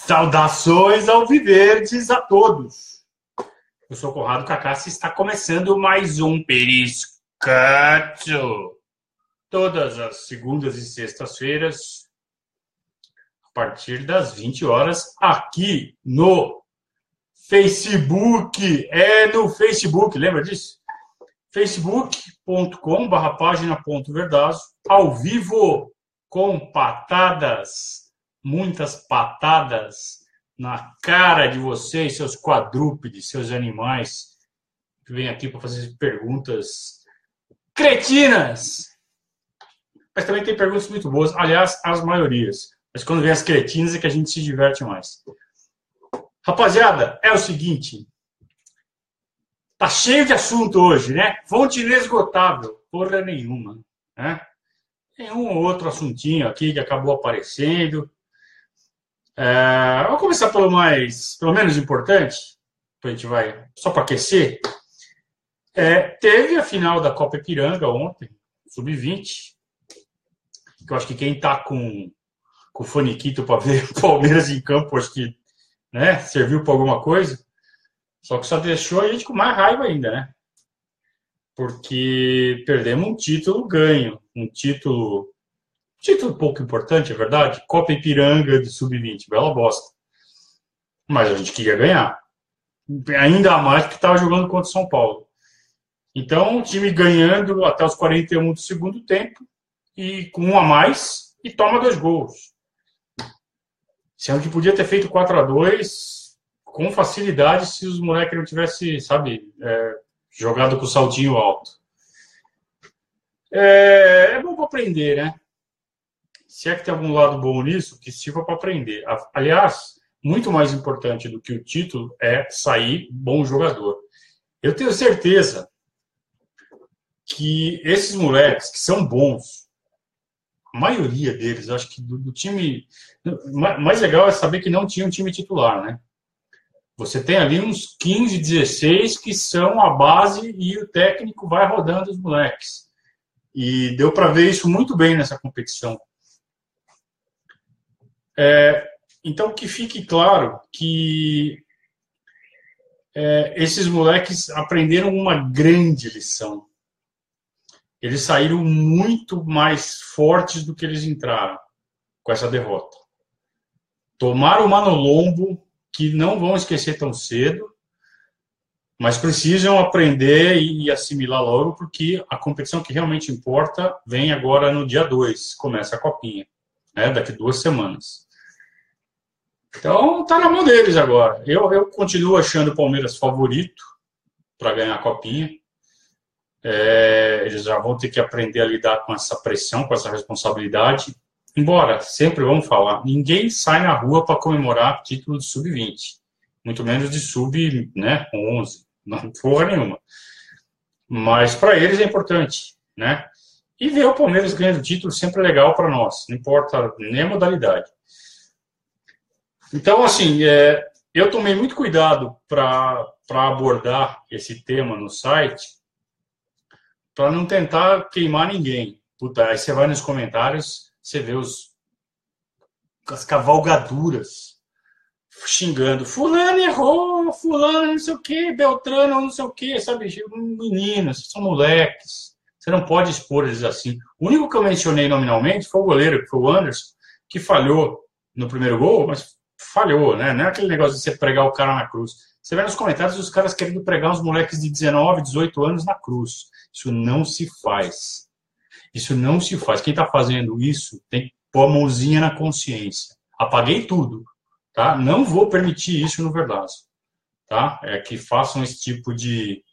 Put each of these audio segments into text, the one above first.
Saudações alviverdes a todos. Eu sou Conrado Cacassi e está começando mais um Periscato. Todas as segundas e sextas-feiras, a partir das 20 horas, aqui no Facebook. No Facebook, lembra disso? facebook.com/página.verdazo, ao vivo, com patadas, muitas patadas na cara de vocês, seus quadrúpedes, seus animais, que vêm aqui para fazer perguntas cretinas. Mas também tem perguntas muito boas, aliás, as maiorias. Mas quando vem as cretinas é que a gente se diverte mais. Rapaziada, é o seguinte, tá cheio de assunto hoje, né? Fonte inesgotável, porra nenhuma, né? Tem um ou outro assuntinho aqui que acabou aparecendo. Vou começar pelo menos importante, a gente vai só para aquecer. Teve a final da Copa Ipiranga ontem, sub-20, que eu acho que quem tá com o faniquito para ver o Palmeiras em campo, acho que, né, serviu para alguma coisa, só que só deixou a gente com mais raiva ainda, né? Porque perdemos um título ganho, um título pouco importante, é verdade. Copa Ipiranga de sub-20, bela bosta. Mas a gente queria ganhar. Ainda mais que estava jogando contra o São Paulo. Então, o time ganhando até os 41 do segundo tempo, e com um a mais, e toma 2 gols. Sendo que podia ter feito 4-2 com facilidade se os moleques não tivessem, jogado com o saltinho alto. É bom para aprender, né? Se é que tem algum lado bom nisso, que sirva para aprender. Aliás, muito mais importante do que o título é sair bom jogador. Eu tenho certeza que esses moleques que são bons, a maioria deles, acho que do time... Mais legal é saber que não tinha um time titular, né? Você tem ali uns 15, 16 que são a base e o técnico vai rodando os moleques. E deu para ver isso muito bem nessa competição. Então, que fique claro que esses moleques aprenderam uma grande lição. Eles saíram muito mais fortes do que eles entraram com essa derrota. Tomaram uma no lombo que não vão esquecer tão cedo, mas precisam aprender e assimilar logo, porque a competição que realmente importa vem agora no dia 2, começa a Copinha, daqui 2 semanas. Então, tá na mão deles agora. Eu continuo achando o Palmeiras favorito para ganhar a Copinha. Eles já vão ter que aprender a lidar com essa pressão, com essa responsabilidade. Embora, sempre vamos falar, ninguém sai na rua para comemorar título de sub-20. Muito menos de sub-11. Não porra nenhuma. Mas para eles é importante, né? E ver o Palmeiras ganhando título sempre é legal para nós. Não importa nem a modalidade. Então, assim, eu tomei muito cuidado para abordar esse tema no site, para não tentar queimar ninguém. Puta, aí você vai nos comentários, você vê as cavalgaduras xingando. Fulano errou, fulano não sei o quê, Beltrano não sei o quê, sabe? Meninos, são moleques. Você não pode expor eles assim. O único que eu mencionei nominalmente foi o goleiro, que foi o Anderson, que falhou no primeiro gol, mas falhou, né? Não é aquele negócio de você pregar o cara na cruz. Você vê nos comentários os caras querendo pregar uns moleques de 19, 18 anos na cruz. Isso não se faz. Isso não se faz. Quem está fazendo isso tem que pôr a mãozinha na consciência. Apaguei tudo, tá? Não vou permitir isso no Verdazo, tá? Que façam esse tipo de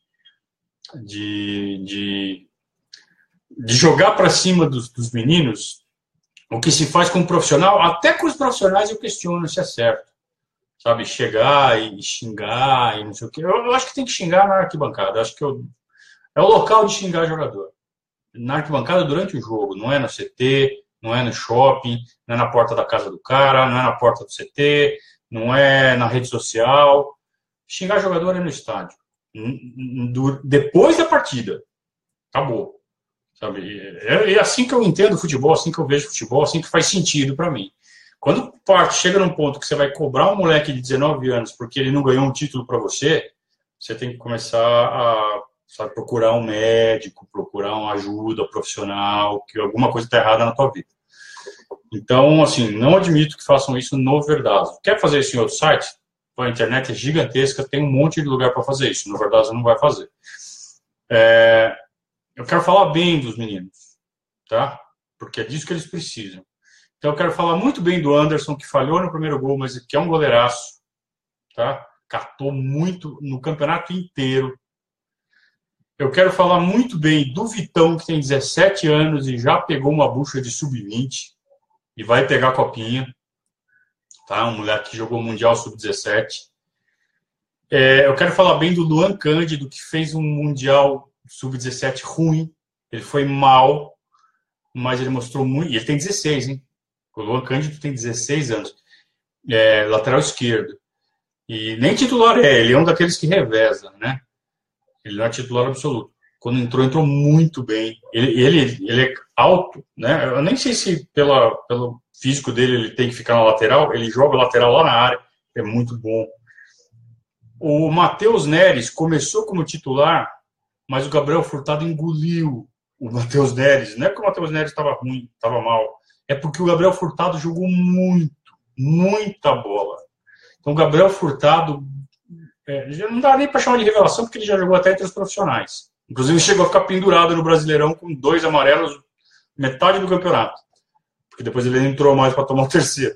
jogar para cima dos meninos. O que se faz com o profissional, até com os profissionais eu questiono se é certo. Sabe, chegar e xingar e não sei o quê. Eu acho que tem que xingar na arquibancada. Eu acho que é o local de xingar jogador. Na arquibancada durante o jogo. Não é no CT, não é no shopping, não é na porta da casa do cara, não é na porta do CT, não é na rede social. Xingar jogador é no estádio. Depois da partida. Acabou. Sabe? É assim que eu entendo futebol, assim que eu vejo futebol, assim que faz sentido para mim. Quando chega num ponto que você vai cobrar um moleque de 19 anos porque ele não ganhou um título para você, você tem que começar a, sabe, procurar um médico, procurar uma ajuda profissional, que alguma coisa está errada na tua vida. Então, assim, não admito que façam isso no Verdazo. Quer fazer isso em outro site? A internet é gigantesca, tem um monte de lugar para fazer isso. No Verdazo não vai fazer. Eu quero falar bem dos meninos, tá? Porque é disso que eles precisam. Então, eu quero falar muito bem do Anderson, que falhou no primeiro gol, mas que é um goleiraço, tá? Catou muito no campeonato inteiro. Eu quero falar muito bem do Vitão, que tem 17 anos e já pegou uma bucha de sub-20 e vai pegar a copinha, tá? Um moleque que jogou Mundial sub-17. Eu quero falar bem do Luan Cândido, que fez um Mundial sub-17 ruim. Ele foi mal, mas ele mostrou muito. E ele tem 16, hein? O Luan Cândido tem 16 anos. Lateral esquerdo. E nem titular ele é um daqueles que reveza, né? Ele não é titular absoluto. Quando entrou muito bem. Ele é alto, né? Eu nem sei se pelo físico dele ele tem que ficar na lateral. Ele joga lateral lá na área. É muito bom. O Matheus Neres começou como titular, mas o Gabriel Furtado engoliu o Matheus Neres. Não é porque o Matheus Neres estava ruim, estava mal. É porque o Gabriel Furtado jogou muita bola. Então, o Gabriel Furtado, já não dá nem para chamar de revelação, porque ele já jogou até entre os profissionais. Inclusive, chegou a ficar pendurado no Brasileirão com 2 amarelos, metade do campeonato. Porque depois ele entrou mais para tomar o terceiro.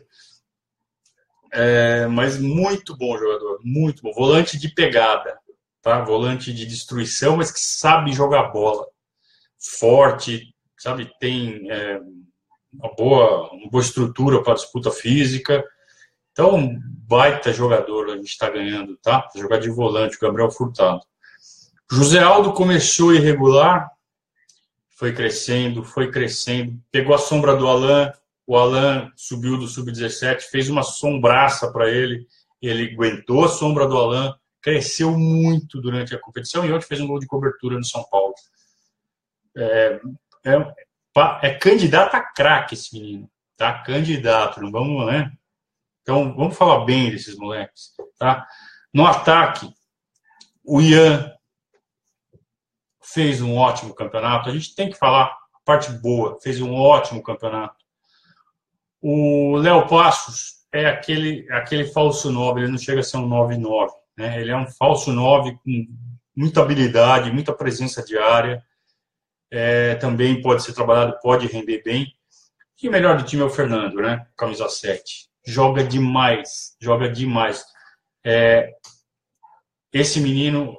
Mas muito bom jogador, muito bom. Volante de pegada, tá? Volante de destruição, mas que sabe jogar bola. Forte, sabe? Tem uma boa estrutura para disputa física. Então, baita jogador a gente está ganhando, tá? Jogar de volante, o Gabriel Furtado. José Aldo começou irregular, foi crescendo, pegou a sombra do Alan, o Alan subiu do sub-17, fez uma sombraça para ele aguentou a sombra do Alan, cresceu muito durante a competição e ontem fez um gol de cobertura no São Paulo. É candidato a craque esse menino, tá? Candidato, não vamos, né? Então, vamos falar bem desses moleques, tá? No ataque, o Ian fez um ótimo campeonato. A gente tem que falar a parte boa. Fez um ótimo campeonato. O Léo Passos é aquele falso 9. Ele não chega a ser um 9-9, né? Ele é um falso 9 com muita habilidade, muita presença de área. Também pode ser trabalhado, pode render bem. E o melhor do time é o Fernando, né? Camisa 7. Joga demais. Esse menino,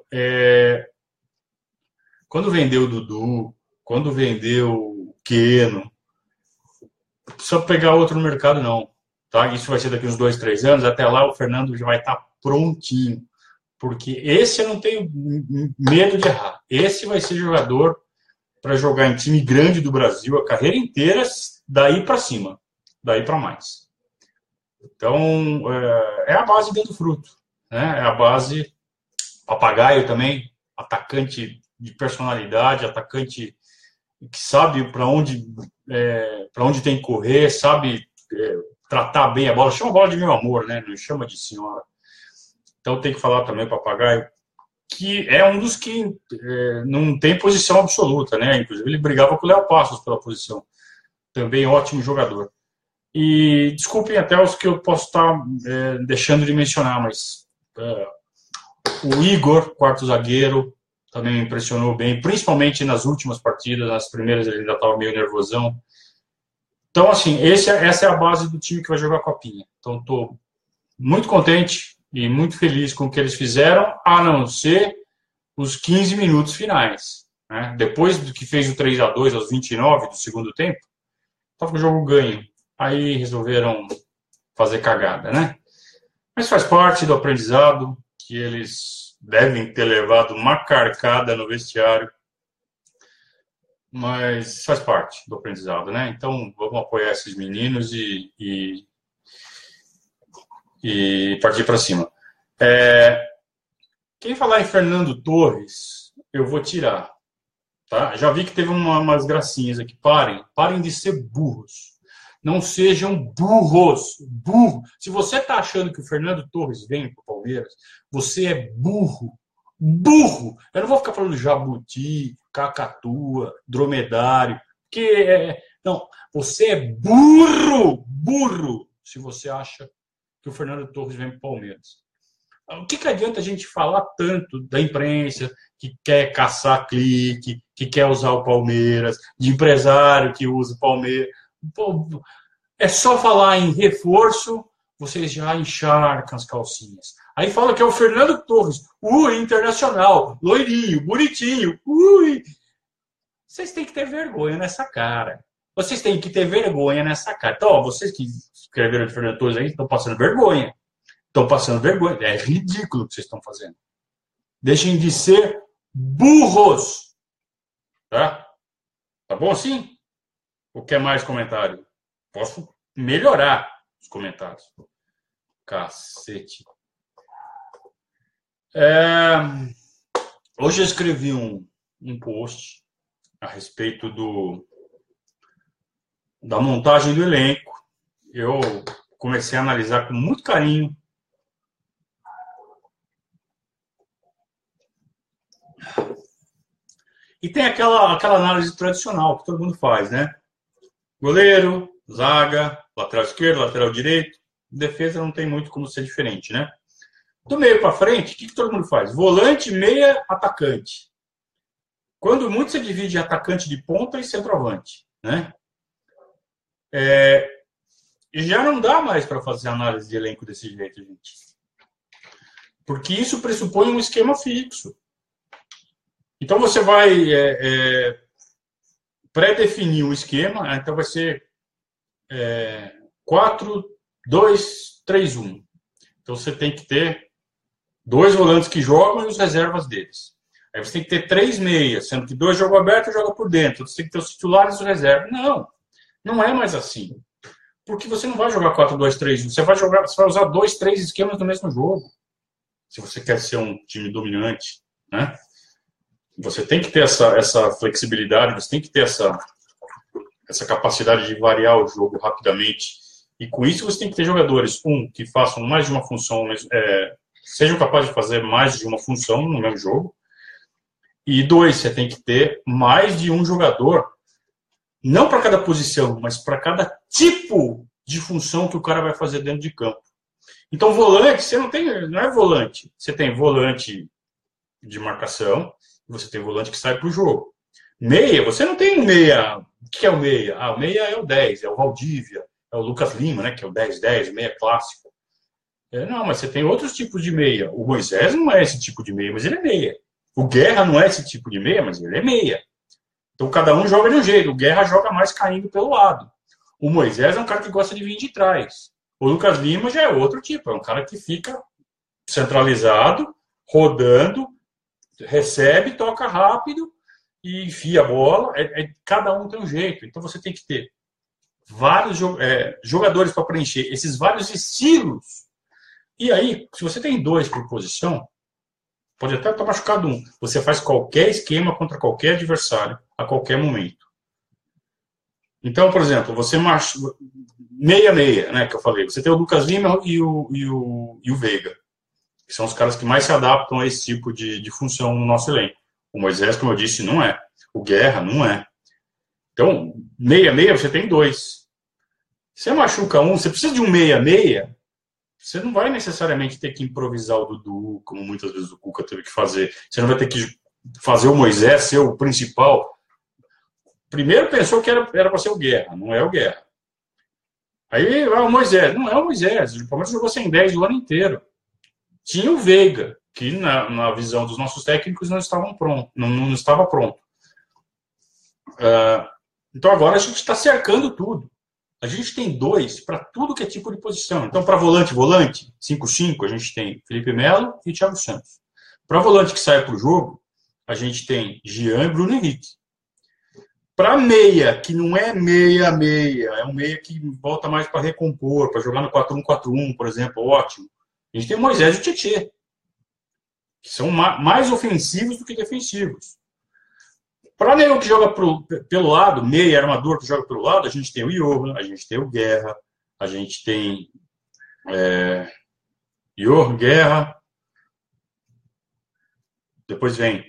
quando vendeu o Dudu, quando vendeu o Keno, não precisa pegar outro no mercado, não. Tá? Isso vai ser daqui uns 2, 3 anos. Até lá o Fernando já vai estar prontinho. Porque esse eu não tenho medo de errar. Esse vai ser jogador para jogar em time grande do Brasil a carreira inteira, daí para cima, daí para mais. Então, é a base dando fruto. Né? É a base papagaio também, atacante de personalidade, atacante que sabe para onde tem que correr, sabe tratar bem a bola. Chama a bola de meu amor, né? Não chama de senhora. Então tem que falar também papagaio, que é um dos que não tem posição absoluta, né? Inclusive ele brigava com o Léo Passos pela posição. Também ótimo jogador. E desculpem até os que eu posso estar deixando de mencionar, mas o Igor, quarto zagueiro, também me impressionou bem, principalmente nas últimas partidas. Nas primeiras ele ainda estava meio nervosão. Então, assim, essa é a base do time que vai jogar a Copinha. Então, estou muito contente e muito feliz com o que eles fizeram, a não ser os 15 minutos finais. Né? Depois do que fez o 3-2 aos 29 do segundo tempo, estava com o jogo ganho. Aí resolveram fazer cagada, né? Mas faz parte do aprendizado, que eles devem ter levado uma carcada no vestiário, mas faz parte do aprendizado, né? Então, vamos apoiar esses meninos e partir para cima. Quem falar em Fernando Torres, eu vou tirar. Tá? Já vi que teve umas gracinhas aqui. Parem de ser burros. Não sejam burros. Burro. Se você está achando que o Fernando Torres vem para o Palmeiras, você é burro. Burro. Eu não vou ficar falando jabuti, cacatua, dromedário. Não, você é burro. Burro. Se você acha que o Fernando Torres vem para o Palmeiras. O que adianta a gente falar tanto da imprensa que quer caçar clique, que quer usar o Palmeiras, de empresário que usa o Palmeiras? Pô, é só falar em reforço, vocês já encharcam as calcinhas. Aí fala que é o Fernando Torres, internacional, loirinho, bonitinho, Vocês têm que ter vergonha nessa cara. Vocês têm que ter vergonha nessa cara. Então, ó, vocês que escreveram de Fernando Torres aí estão passando vergonha. Estão passando vergonha. É ridículo o que vocês estão fazendo. Deixem de ser burros. Tá? Tá bom assim? Ou quer mais comentário? Posso melhorar os comentários. Cacete. Hoje eu escrevi um post a respeito da montagem do elenco. Eu comecei a analisar com muito carinho e tem aquela análise tradicional que todo mundo faz, né? Goleiro, zaga, lateral esquerdo, lateral direito. Defesa não tem muito como ser diferente, né? Do meio para frente, o que todo mundo faz? Volante, meia, atacante. Quando muito se divide em atacante de ponta e centroavante, né? E já não dá mais para fazer análise de elenco desse jeito, gente. Porque isso pressupõe um esquema fixo. Então você vai pré-definir um esquema, então vai ser 4-2-3-1. Então você tem que ter 2 volantes que jogam e os reservas deles. Aí você tem que ter 3 meias, sendo que 2 jogam aberto e jogam por dentro. Você tem que ter os titulares e os reservas. Não é mais assim. Porque você não vai jogar 4-2-3-1. Você vai usar 2, 3 esquemas no mesmo jogo. Se você quer ser um time dominante, né? Você tem que ter essa flexibilidade, você tem que ter essa capacidade de variar o jogo rapidamente. E com isso você tem que ter jogadores, que façam mais de uma função, sejam capazes de fazer mais de uma função no mesmo jogo. E 2, você tem que ter mais de um jogador, não para cada posição, mas para cada tipo de função que o cara vai fazer dentro de campo. Então, volante, não é volante. Você tem volante de marcação, você tem volante que sai para o jogo. Meia, você não tem um meia. O que é o meia? O meia é o 10, é o Valdívia, é o Lucas Lima, né, que é o 10-10, meia clássico. Não, mas você tem outros tipos de meia. O Moisés não é esse tipo de meia, mas ele é meia. O Guerra não é esse tipo de meia, mas ele é meia. Então, cada um joga de um jeito. O Guerra joga mais caindo pelo lado. O Moisés é um cara que gosta de vir de trás. O Lucas Lima já é outro tipo. É um cara que fica centralizado, rodando, recebe, toca rápido e enfia a bola. Cada um tem um jeito. Então, você tem que ter vários jogadores para preencher esses vários estilos. E aí, se você tem 2 por posição, pode até estar machucado um. Você faz qualquer esquema contra qualquer adversário a qualquer momento. Então, por exemplo, você meia-meia, né, que eu falei. Você tem o Lucas Lima e o Veiga, que são os caras que mais se adaptam a esse tipo de função no nosso elenco. O Moisés, como eu disse, não é. O Guerra não é. Então, meia-meia, você tem 2. Você machuca um, você precisa de um meia-meia, você não vai necessariamente ter que improvisar o Dudu, como muitas vezes o Cuca teve que fazer. Você não vai ter que fazer o Moisés ser o principal. Primeiro pensou que era para ser o Guerra, não é o Guerra. Aí o Moisés, não é o Moisés. O Palmeiras jogou sem 10 o ano inteiro. Tinha o Veiga, que na visão dos nossos técnicos não estava pronto. Então agora a gente está cercando tudo. A gente tem 2 para tudo que é tipo de posição. Então, para volante, 5-5, a gente tem Felipe Melo e Thiago Santos. Para volante que sai para o jogo, a gente tem Jean e Bruno Henrique. Para meia, que não é meia-meia, é um meia que volta mais para recompor, para jogar no 4-1-4-1, por exemplo, ótimo. A gente tem Moisés e o Tietê, que são mais ofensivos do que defensivos. Para nego que joga pelo lado, meia armador que joga pelo lado, a gente tem o Johan, a gente tem o Guerra, a gente tem Johan, Guerra, depois vem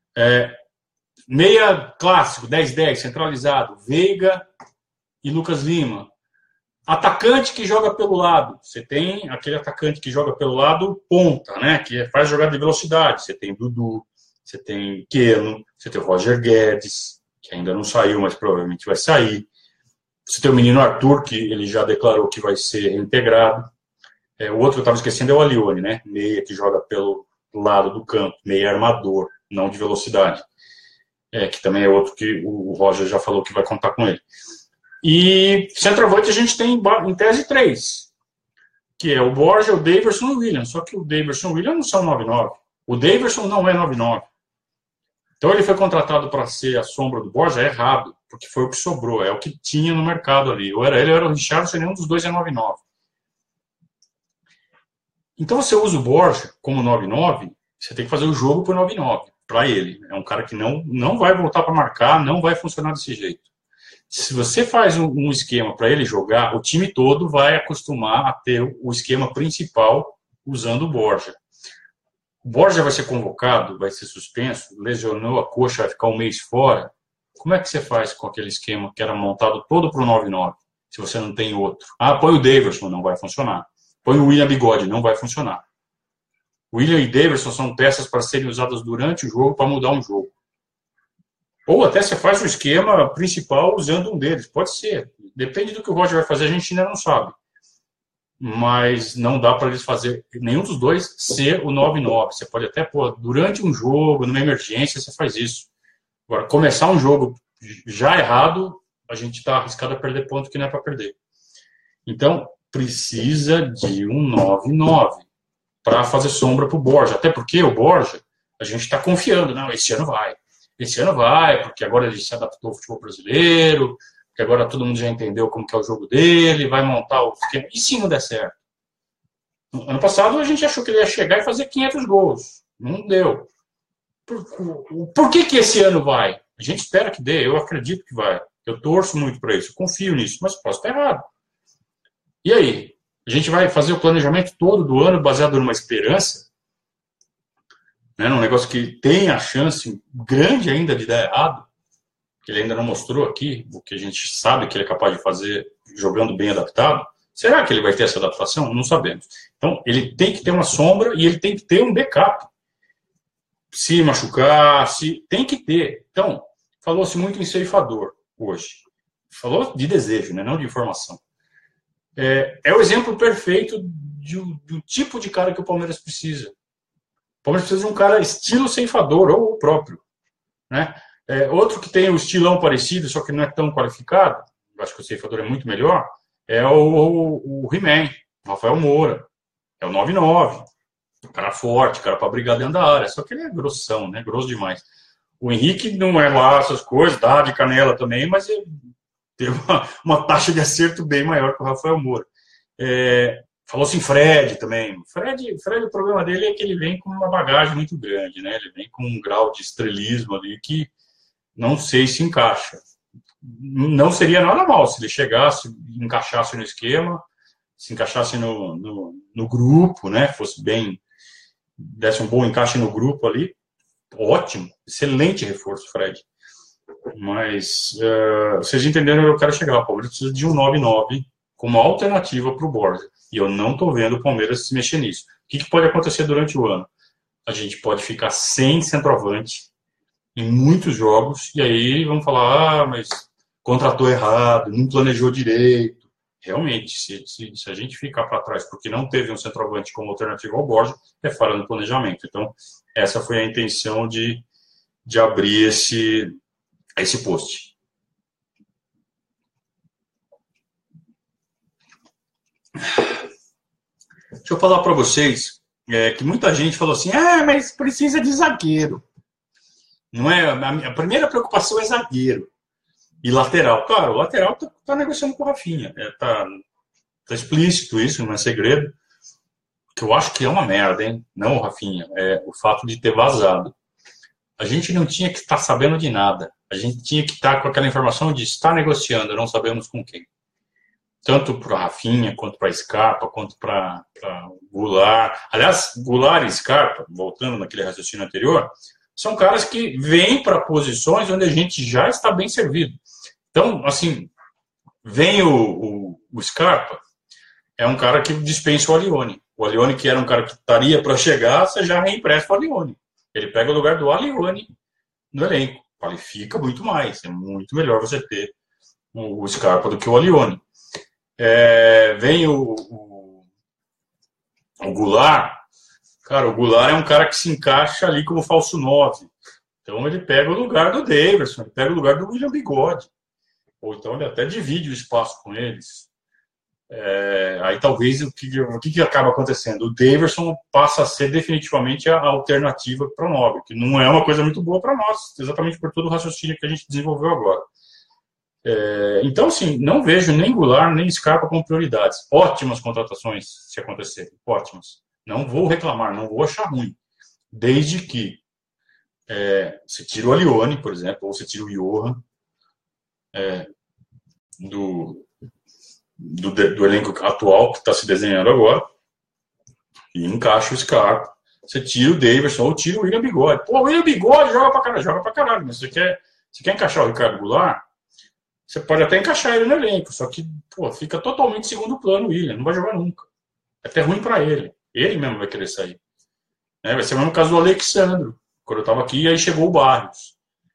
meia clássico, 10-10, centralizado, Veiga e Lucas Lima. Atacante que joga pelo lado. Você tem aquele atacante que joga pelo lado ponta, né? Que faz jogada de velocidade. Você tem Dudu, você tem Keno, você tem o Roger Guedes, que ainda não saiu, mas provavelmente vai sair. Você tem o menino Arthur, que ele já declarou que vai ser reintegrado. O outro que eu estava esquecendo é o Alione, né? Meia que joga pelo lado do campo, meia armador, não de velocidade. Que também é outro que o Roger já falou que vai contar com ele. E centroavante a gente tem em tese 3, que é o Borja, o Daverson e o William. Só que o Daverson e o William não são 9-9. O Daverson não é 9-9. Então ele foi contratado para ser a sombra do Borja, errado, porque foi o que sobrou, é o que tinha no mercado ali. Ou era ele ou era o Richarlison, nenhum dos dois é 9-9. Então você usa o Borja como 9-9, você tem que fazer o jogo por 9-9, para ele. É um cara que não vai voltar para marcar, não vai funcionar desse jeito. Se você faz um esquema para ele jogar, o time todo vai acostumar a ter o esquema principal usando o Borja. O Borja vai ser convocado, vai ser suspenso, lesionou a coxa, vai ficar um mês fora. Como é que você faz com aquele esquema que era montado todo para o 9-9, se você não tem outro? Põe o Daverson, não vai funcionar. Põe o William Bigode, não vai funcionar. William e Daverson são peças para serem usadas durante o jogo para mudar um jogo. Ou até você faz o esquema principal usando um deles. Pode ser. Depende do que o Roger vai fazer, a gente ainda não sabe. Mas não dá para eles fazer nenhum dos dois ser o 9-9. Você pode até pôr durante um jogo, numa emergência, você faz isso. Agora, começar um jogo já errado, a gente está arriscado a perder ponto que não é para perder. Então, precisa de um 9-9 para fazer sombra para o Borja. Até porque o Borja, a gente está confiando. Não, esse ano vai. Esse ano vai, porque agora ele se adaptou ao futebol brasileiro, porque agora todo mundo já entendeu como que é o jogo dele, vai montar o esquema. E se não der certo? Ano passado a gente achou que ele ia chegar e fazer 500 gols. Não deu. Por que esse ano vai? A gente espera que dê, eu acredito que vai. Eu torço muito para isso, eu confio nisso, mas posso estar errado. E aí? A gente vai fazer o planejamento todo do ano baseado numa esperança? Num negócio que tem a chance grande ainda de dar errado, que ele ainda não mostrou aqui, o que a gente sabe que ele é capaz de fazer jogando bem adaptado. Será que ele vai ter essa adaptação? Não sabemos. Então, ele tem que ter uma sombra e ele tem que ter um backup. Se machucar, tem que ter. Então, falou-se muito em ceifador hoje. Falou de desejo, né? Não de informação. É o exemplo perfeito do tipo de cara que o Palmeiras precisa. O Palmeiras precisa de um cara estilo ceifador, ou o próprio. Né? Outro que tem o estilão parecido, só que não é tão qualificado, eu acho que o ceifador é muito melhor, é o He-Man, o Rafael Moura. É o 9-9. Um cara forte, cara para brigar dentro da área. Só que ele é grossão, né? Grosso demais. O Henrique não é lá essas coisas, dá de canela também, mas ele teve uma taxa de acerto bem maior que o Rafael Moura. Falou-se em Fred também. Fred, o problema dele é que ele vem com uma bagagem muito grande, né? Ele vem com um grau de estrelismo ali que não sei se encaixa. Não seria nada mal se ele chegasse, encaixasse no esquema, se encaixasse no grupo, né? Fosse bem, desse um bom encaixe no grupo ali. Ótimo, excelente reforço, Fred. Mas vocês entenderam onde eu quero chegar. O Palmeiras precisa de um 9-9 como alternativa para o Borja. E eu não estou vendo o Palmeiras se mexer nisso. O que pode acontecer durante o ano? A gente pode ficar sem centroavante em muitos jogos, e aí vamos falar, mas contratou errado, não planejou direito. Realmente, se a gente ficar para trás porque não teve um centroavante como alternativa ao Borja, é falha no planejamento. Então, essa foi a intenção de abrir esse post. Deixa eu falar para vocês que muita gente falou assim, mas precisa de zagueiro. Não é? A primeira preocupação é zagueiro e lateral. Cara, o lateral tá negociando com o Rafinha. Tá explícito isso, não é segredo. Que eu acho que é uma merda, hein? Não o Rafinha, é o fato de ter vazado. a gente não tinha que estar sabendo de nada. A gente tinha que estar com aquela informação de estar negociando, não sabemos com quem. Tanto para Rafinha, quanto para Scarpa, quanto para Goulart. Aliás, Goulart e Scarpa, voltando naquele raciocínio anterior, são caras que vêm para posições onde a gente já está bem servido. Então, assim, vem o Scarpa, é um cara que dispensa o Alione. O Alione, que era um cara que estaria para chegar, você já reempresta o Alione. Ele pega o lugar do Alione no elenco. Qualifica muito mais. É muito melhor você ter o Scarpa do que o Alione. Vem o Goulart. Cara, o Goulart é um cara que se encaixa ali como falso 9. Então ele pega o lugar do Daverson, ele pega o lugar do William Bigode. Ou então ele até divide o espaço com eles. Aí talvez o que acaba acontecendo? O Daverson passa a ser definitivamente a alternativa para o 9, que não é uma coisa muito boa para nós, exatamente por todo o raciocínio que a gente desenvolveu agora. Então, assim, não vejo nem Goulart nem Scarpa como prioridades. Ótimas contratações, se acontecerem, ótimas. Não vou reclamar, não vou achar ruim. Desde que você tira o Alione, por exemplo, ou você tira o Johan do elenco atual que está se desenhando agora e encaixa o Scarpa. Você tira o Daverson ou tira o William Bigode. Pô, o William Bigode joga pra caralho, mas você quer encaixar o Ricardo Goulart, você pode até encaixar ele no elenco, só que fica totalmente segundo plano o William, não vai jogar nunca. É até ruim para ele. Ele mesmo vai querer sair. Vai ser o mesmo caso do Alexandro, quando eu estava aqui, aí chegou o Barrios.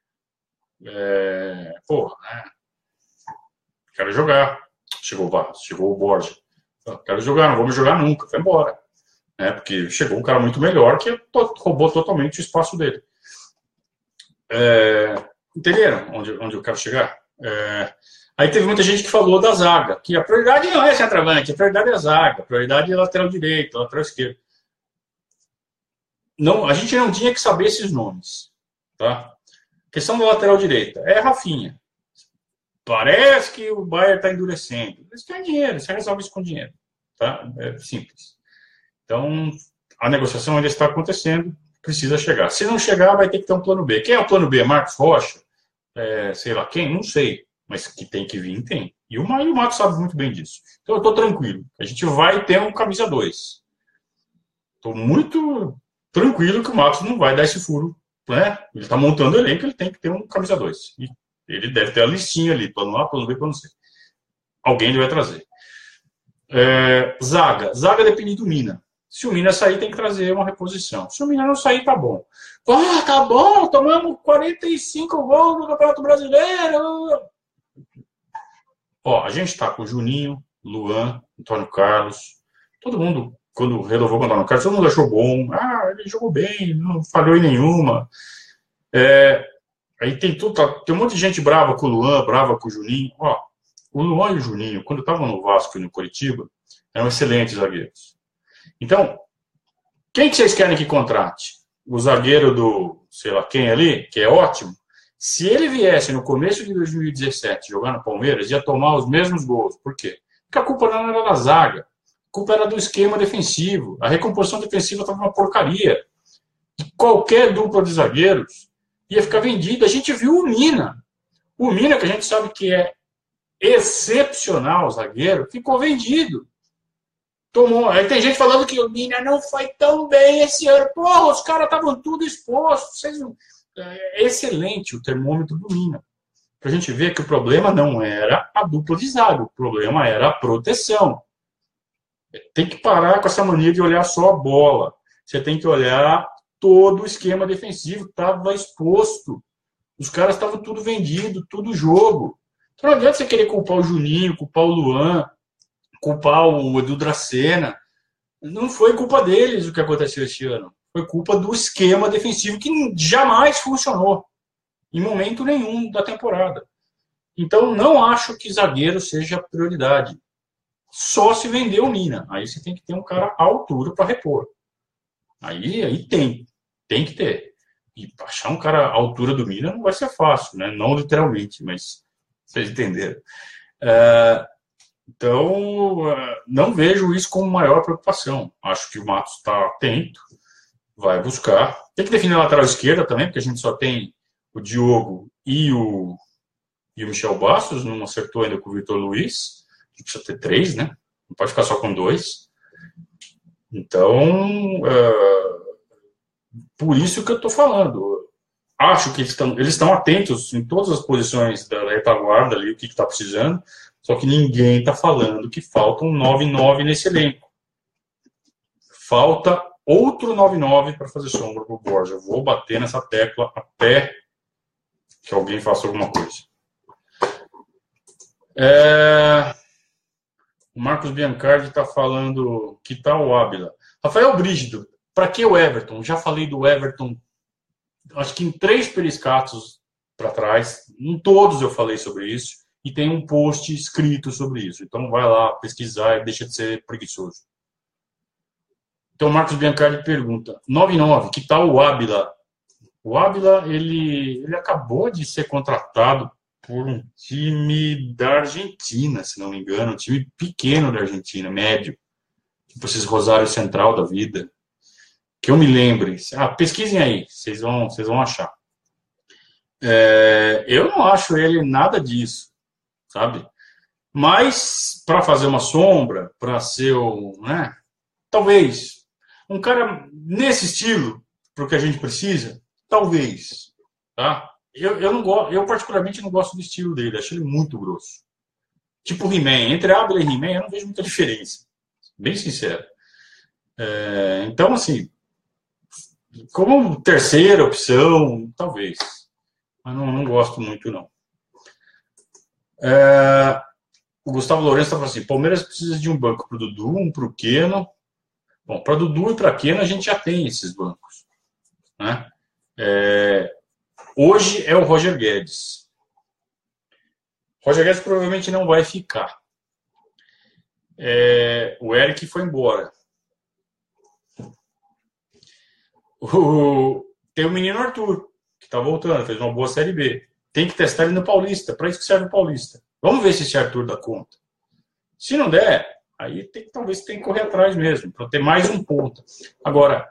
Quero jogar. Chegou o Barrios, chegou o Borja. Quero jogar, não vou me jogar nunca, vai embora. Porque chegou um cara muito melhor que roubou totalmente o espaço dele. Entenderam onde eu quero chegar? Aí teve muita gente que falou da zaga, que a prioridade não é centroavante, a prioridade é a zaga, a prioridade é lateral direito, lateral esquerdo. Não, a gente não tinha que saber esses nomes. Tá? A questão da lateral direita é Rafinha. Parece que o Bayern está endurecendo. Eles querem dinheiro, você resolve isso com dinheiro. Tá? É simples. Então, a negociação ainda está acontecendo, precisa chegar. Se não chegar, vai ter que ter um plano B. Quem é o plano B? Marcos Rocha? Sei lá quem? Não sei. Mas que tem que vir, tem. E o Matos sabe muito bem disso. Então, eu estou tranquilo. A gente vai ter um camisa 2. Estou muito tranquilo que o Matos não vai dar esse furo. Né? Ele está montando o elenco, ele tem que ter um camisa 2. E ele deve ter a listinha ali, plano A, plano B, plano C. Alguém ele vai trazer. Zaga depende do Mina. Se o Mina sair, tem que trazer uma reposição. Se o Mina não sair, tá bom. Tá bom, tomamos 45 gols no Campeonato Brasileiro. A gente tá com o Juninho, Luan, Antônio Carlos. Todo mundo, quando renovou com o Antônio Carlos, todo mundo achou bom. Ele jogou bem, não falhou em nenhuma. Aí tem um monte de gente brava com o Luan, brava com o Juninho. O Luan e o Juninho, quando estavam no Vasco e no Coritiba, eram excelentes zagueiros. Então, quem que vocês querem que contrate? O zagueiro do, sei lá quem ali, que é ótimo. Se ele viesse no começo de 2017 jogar no Palmeiras, ia tomar os mesmos gols. Por quê? Porque a culpa não era da zaga. A culpa era do esquema defensivo. A recomposição defensiva estava uma porcaria. E qualquer dupla de zagueiros ia ficar vendida. A gente viu o Mina. O Mina, que a gente sabe que é excepcional zagueiro, ficou vendido. Aí tem gente falando que o Mina não foi tão bem esse ano. Os caras estavam tudo expostos. É excelente o termômetro do Mina. Pra gente ver que o problema não era a dupla de zaga, o problema era a proteção. Tem que parar com essa mania de olhar só a bola. Você tem que olhar todo o esquema defensivo. Estava exposto. Os caras estavam tudo vendido, tudo jogo. Então não adianta você querer culpar o Juninho, culpar o Luan, culpar o Edu Dracena. Não foi culpa deles o que aconteceu este ano. Foi culpa do esquema defensivo que jamais funcionou. Em momento nenhum da temporada. Então, não acho que zagueiro seja prioridade. Só se vender o Mina. Aí você tem que ter um cara à altura para repor. Aí tem que ter. E achar um cara à altura do Mina não vai ser fácil, né? Não literalmente, mas vocês entenderam. Então, não vejo isso como maior preocupação. Acho que o Matos está atento. vai buscar. Tem que definir a lateral esquerda também, porque a gente só tem o Diogo e o Michel Bastos, não acertou ainda com o Vitor Luiz. A gente precisa ter 3, né? Não pode ficar só com 2. Então, por isso que eu estou falando. Acho que eles estão atentos em todas as posições da retaguarda ali, o que está precisando, só que ninguém está falando que falta um 9-9 nesse elenco. Falta outro 9-9 para fazer sombra para o Borja. Eu vou bater nessa tecla até que alguém faça alguma coisa. O Marcos Biancardi está falando que tal o Ábila. Rafael Brígido, para que o Everton? Já falei do Everton, acho que em 3 periscatos para trás, em todos eu falei sobre isso, e tem um post escrito sobre isso. Então vai lá pesquisar e deixa de ser preguiçoso. Então o Marcos Biancardi pergunta, 9-9, que tal o Ábila? O Ábila, ele acabou de ser contratado por um time da Argentina, se não me engano, um time pequeno da Argentina, médio, tipo esses Rosário Central da vida, que eu me lembre. Pesquisem aí, vocês vão achar. Eu não acho ele nada disso, sabe? Mas para fazer uma sombra, para ser né? Talvez um cara nesse estilo, para o que a gente precisa, talvez, tá? Eu particularmente não gosto do estilo dele, acho ele muito grosso. Tipo He-Man, entre Ábila e He-Man eu não vejo muita diferença, bem sincero. Então, assim, como terceira opção, talvez, mas não gosto muito, não. O Gustavo Lourenço está falando assim, Palmeiras precisa de um banco para o Dudu, um para o Keno. Bom, para Dudu e para Keno a gente já tem esses bancos, né? Hoje é o Roger Guedes. Roger Guedes provavelmente não vai ficar. O Eric foi embora. Tem o menino Arthur, que está voltando, fez uma boa Série B. Tem que testar ele no Paulista, para isso que serve o Paulista. Vamos ver se esse Arthur dá conta. Se não der, aí talvez tem que correr atrás mesmo, para ter mais um ponto. Agora,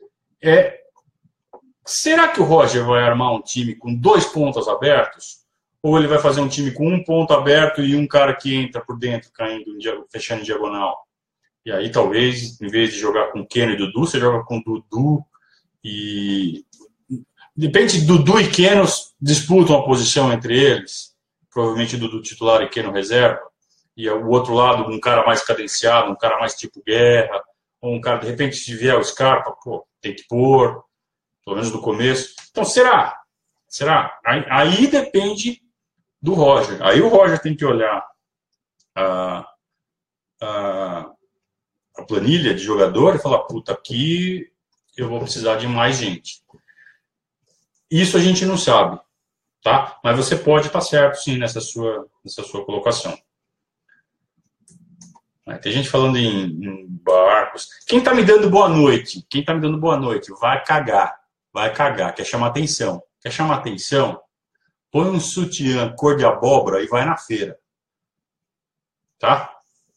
será que o Roger vai armar um time com 2 pontas abertos? Ou ele vai fazer um time com um ponto aberto e um cara que entra por dentro, fechando em diagonal? E aí, talvez, em vez de jogar com Keno e Dudu, você joga com Dudu e... De repente, Dudu e Keno disputam a posição entre eles. Provavelmente Dudu titular e Keno reserva. E o outro lado, um cara mais cadenciado, um cara mais tipo Guerra. Ou um cara, de repente, se vier o Scarpa, tem que pôr. Pelo menos no começo. Então, será? Aí depende do Roger. Aí o Roger tem que olhar a planilha de jogador e falar, aqui eu vou precisar de mais gente. Isso a gente não sabe, tá? Mas você pode estar certo, sim, nessa sua colocação. Tem gente falando em barcos. Quem está me dando boa noite? Vai cagar. Quer chamar atenção? Põe um sutiã cor de abóbora e vai na feira. Tá?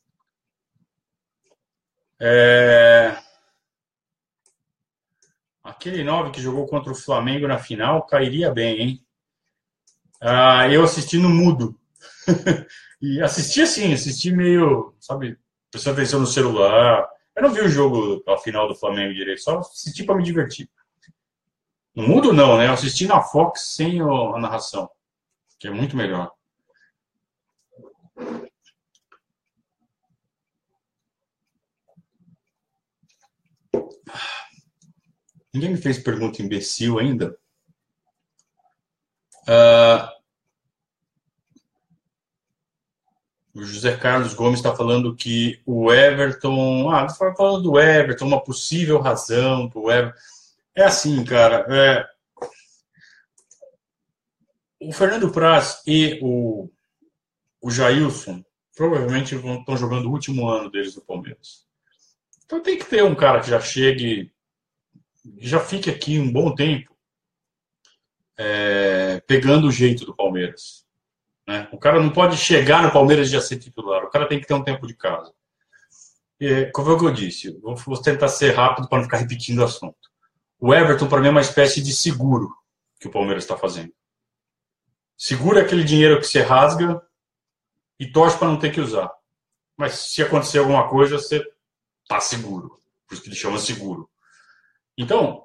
Aquele 9 que jogou contra o Flamengo na final cairia bem, hein? Eu assisti no mudo. E assisti meio, sabe, prestando atenção no celular. Eu não vi o jogo, a final do Flamengo direito, só assisti para me divertir. No mudo não, né? Eu assisti na Fox sem a narração, que é muito melhor. Ninguém me fez pergunta imbecil ainda. O José Carlos Gomes está falando que o Everton... está falando do Everton, uma possível razão para o Everton. É assim, cara. O Fernando Praz e o Jailson provavelmente estão jogando o último ano deles no Palmeiras. Então tem que ter um cara que já chegue, já fique aqui um bom tempo, pegando o jeito do Palmeiras. Né? O cara não pode chegar no Palmeiras e já ser titular. O cara tem que ter um tempo de casa. Como é que eu disse? Vou tentar ser rápido para não ficar repetindo o assunto. O Everton, para mim, é uma espécie de seguro que o Palmeiras está fazendo. Seguro é aquele dinheiro que você rasga e torce para não ter que usar. Mas se acontecer alguma coisa, você está seguro. Por isso que ele chama seguro. Então,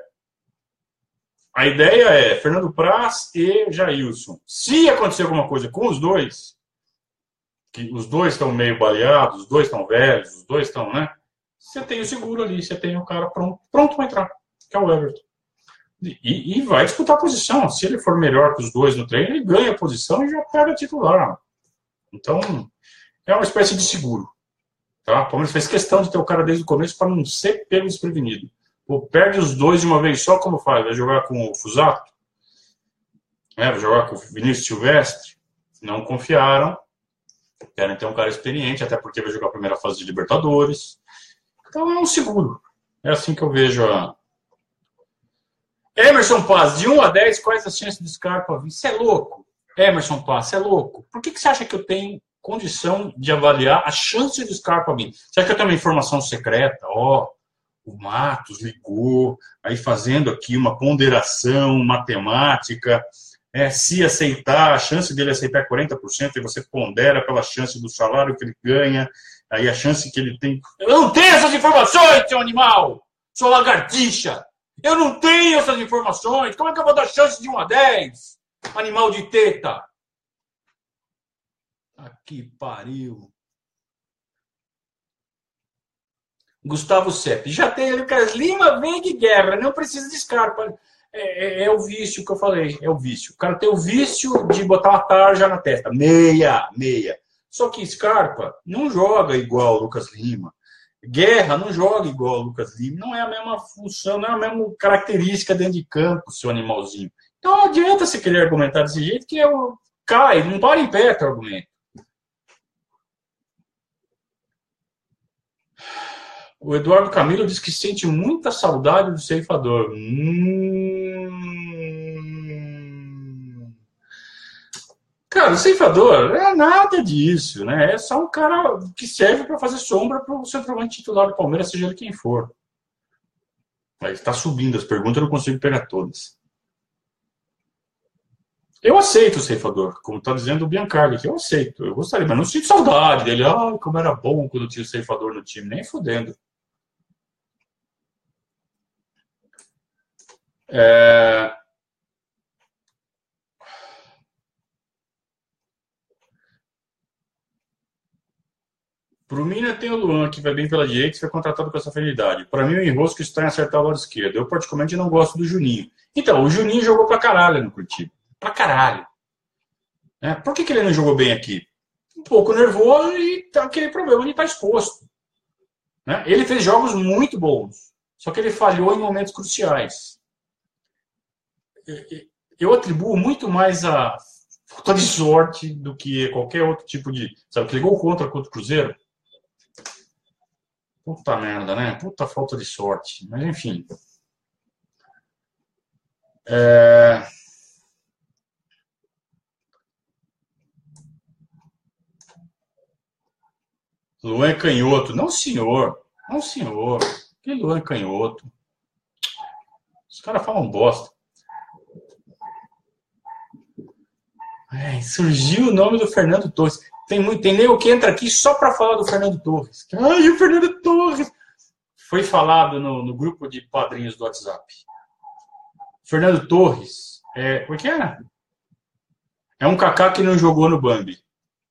a ideia é Fernando Praz e Jailson. Se acontecer alguma coisa com os dois, que os dois estão meio baleados, os dois estão velhos, os dois estão, né? Você tem o seguro ali, você tem o cara pronto para entrar, que é o Everton. E vai disputar a posição. Se ele for melhor que os dois no treino, ele ganha a posição e já pega titular. Então, é uma espécie de seguro. Tá? O Palmeiras fez questão de ter o cara desde o começo para não ser pego desprevenido. Pô, perde os dois de uma vez só, como faz? Vai jogar com o Fusato? Vai jogar com o Vinícius Silvestre? Não confiaram. Querem ter um cara experiente, até porque vai jogar a primeira fase de Libertadores. Então é um seguro. É assim que eu vejo a... Emerson Paz, de 1 a 10, quais as chances do Scarpa vir? Você é louco. Emerson Paz, você é louco. Por que você acha que eu tenho condição de avaliar a chance do Scarpa vir? Você acha que eu tenho uma informação secreta? O Matos ligou, aí fazendo aqui uma ponderação matemática, se aceitar, a chance dele aceitar é 40%, e você pondera pela chance do salário que ele ganha, aí a chance que ele tem... Eu não tenho essas informações, seu animal! Sou lagartixa! Eu não tenho essas informações! Como é que eu vou dar chance de 1 a 10? Animal de teta! Que pariu! Gustavo Sepp. Já tem Lucas Lima, vem de guerra. Não precisa de Scarpa. É o vício que eu falei. É o vício. O cara tem o vício de botar uma tarja na testa. Meia. Só que Scarpa não joga igual o Lucas Lima. Guerra não joga igual o Lucas Lima. Não é a mesma função, não é a mesma característica dentro de campo, seu animalzinho. Então não adianta você querer argumentar desse jeito que cai. Não para em pé teu argumento. O Eduardo Camilo diz que sente muita saudade do ceifador. Cara, o ceifador é nada disso, né? É só um cara que serve para fazer sombra para o centroavante titular do Palmeiras, seja ele quem for. Mas está subindo as perguntas, eu não consigo pegar todas. Eu aceito o ceifador, como está dizendo o Biancardi, que eu aceito. Eu gostaria, mas não sinto saudade dele. Como era bom quando tinha o ceifador no time, nem fudendo. Pro Mina tem o Luan, que vai bem pela direita e foi contratado com essa afinidade. Para mim, o enrosco está em acertar o lado esquerdo. Eu, particularmente, não gosto do Juninho. Então, o Juninho jogou pra caralho no Curitiba. Pra caralho. Por que ele não jogou bem aqui? Um pouco nervoso e tá aquele problema de estar exposto. Ele fez jogos muito bons, só que ele falhou em momentos cruciais. Eu atribuo muito mais a falta de sorte do que qualquer outro tipo de... Sabe, aquele gol contra o Cruzeiro? Puta merda, né? Puta falta de sorte. Mas, enfim. Luan é canhoto. Não, senhor. Não, senhor. Que Luan é canhoto? Os caras falam bosta. Surgiu o nome do Fernando Torres. Tem nego que entra aqui só para falar do Fernando Torres. O Fernando Torres! Foi falado no grupo de padrinhos do WhatsApp. Fernando Torres. Por que é? É um Kaká que não jogou no Bambi.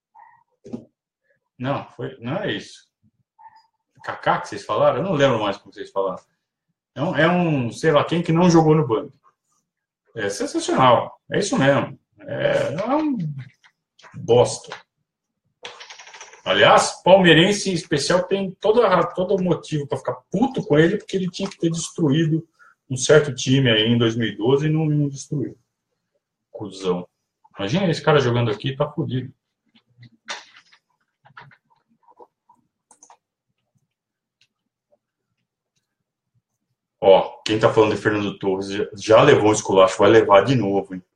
Não é isso. Kaká que vocês falaram? Eu não lembro mais como vocês falaram. É um sei lá quem que não jogou no Bambi. É sensacional. É isso mesmo. É um bosta. Aliás, palmeirense em especial tem todo motivo para ficar puto com ele, porque ele tinha que ter destruído um certo time aí em 2012 e não destruiu. Cusão. Imagina esse cara jogando aqui, tá fodido. Quem tá falando de Fernando Torres já levou um esculacho, vai levar de novo, hein?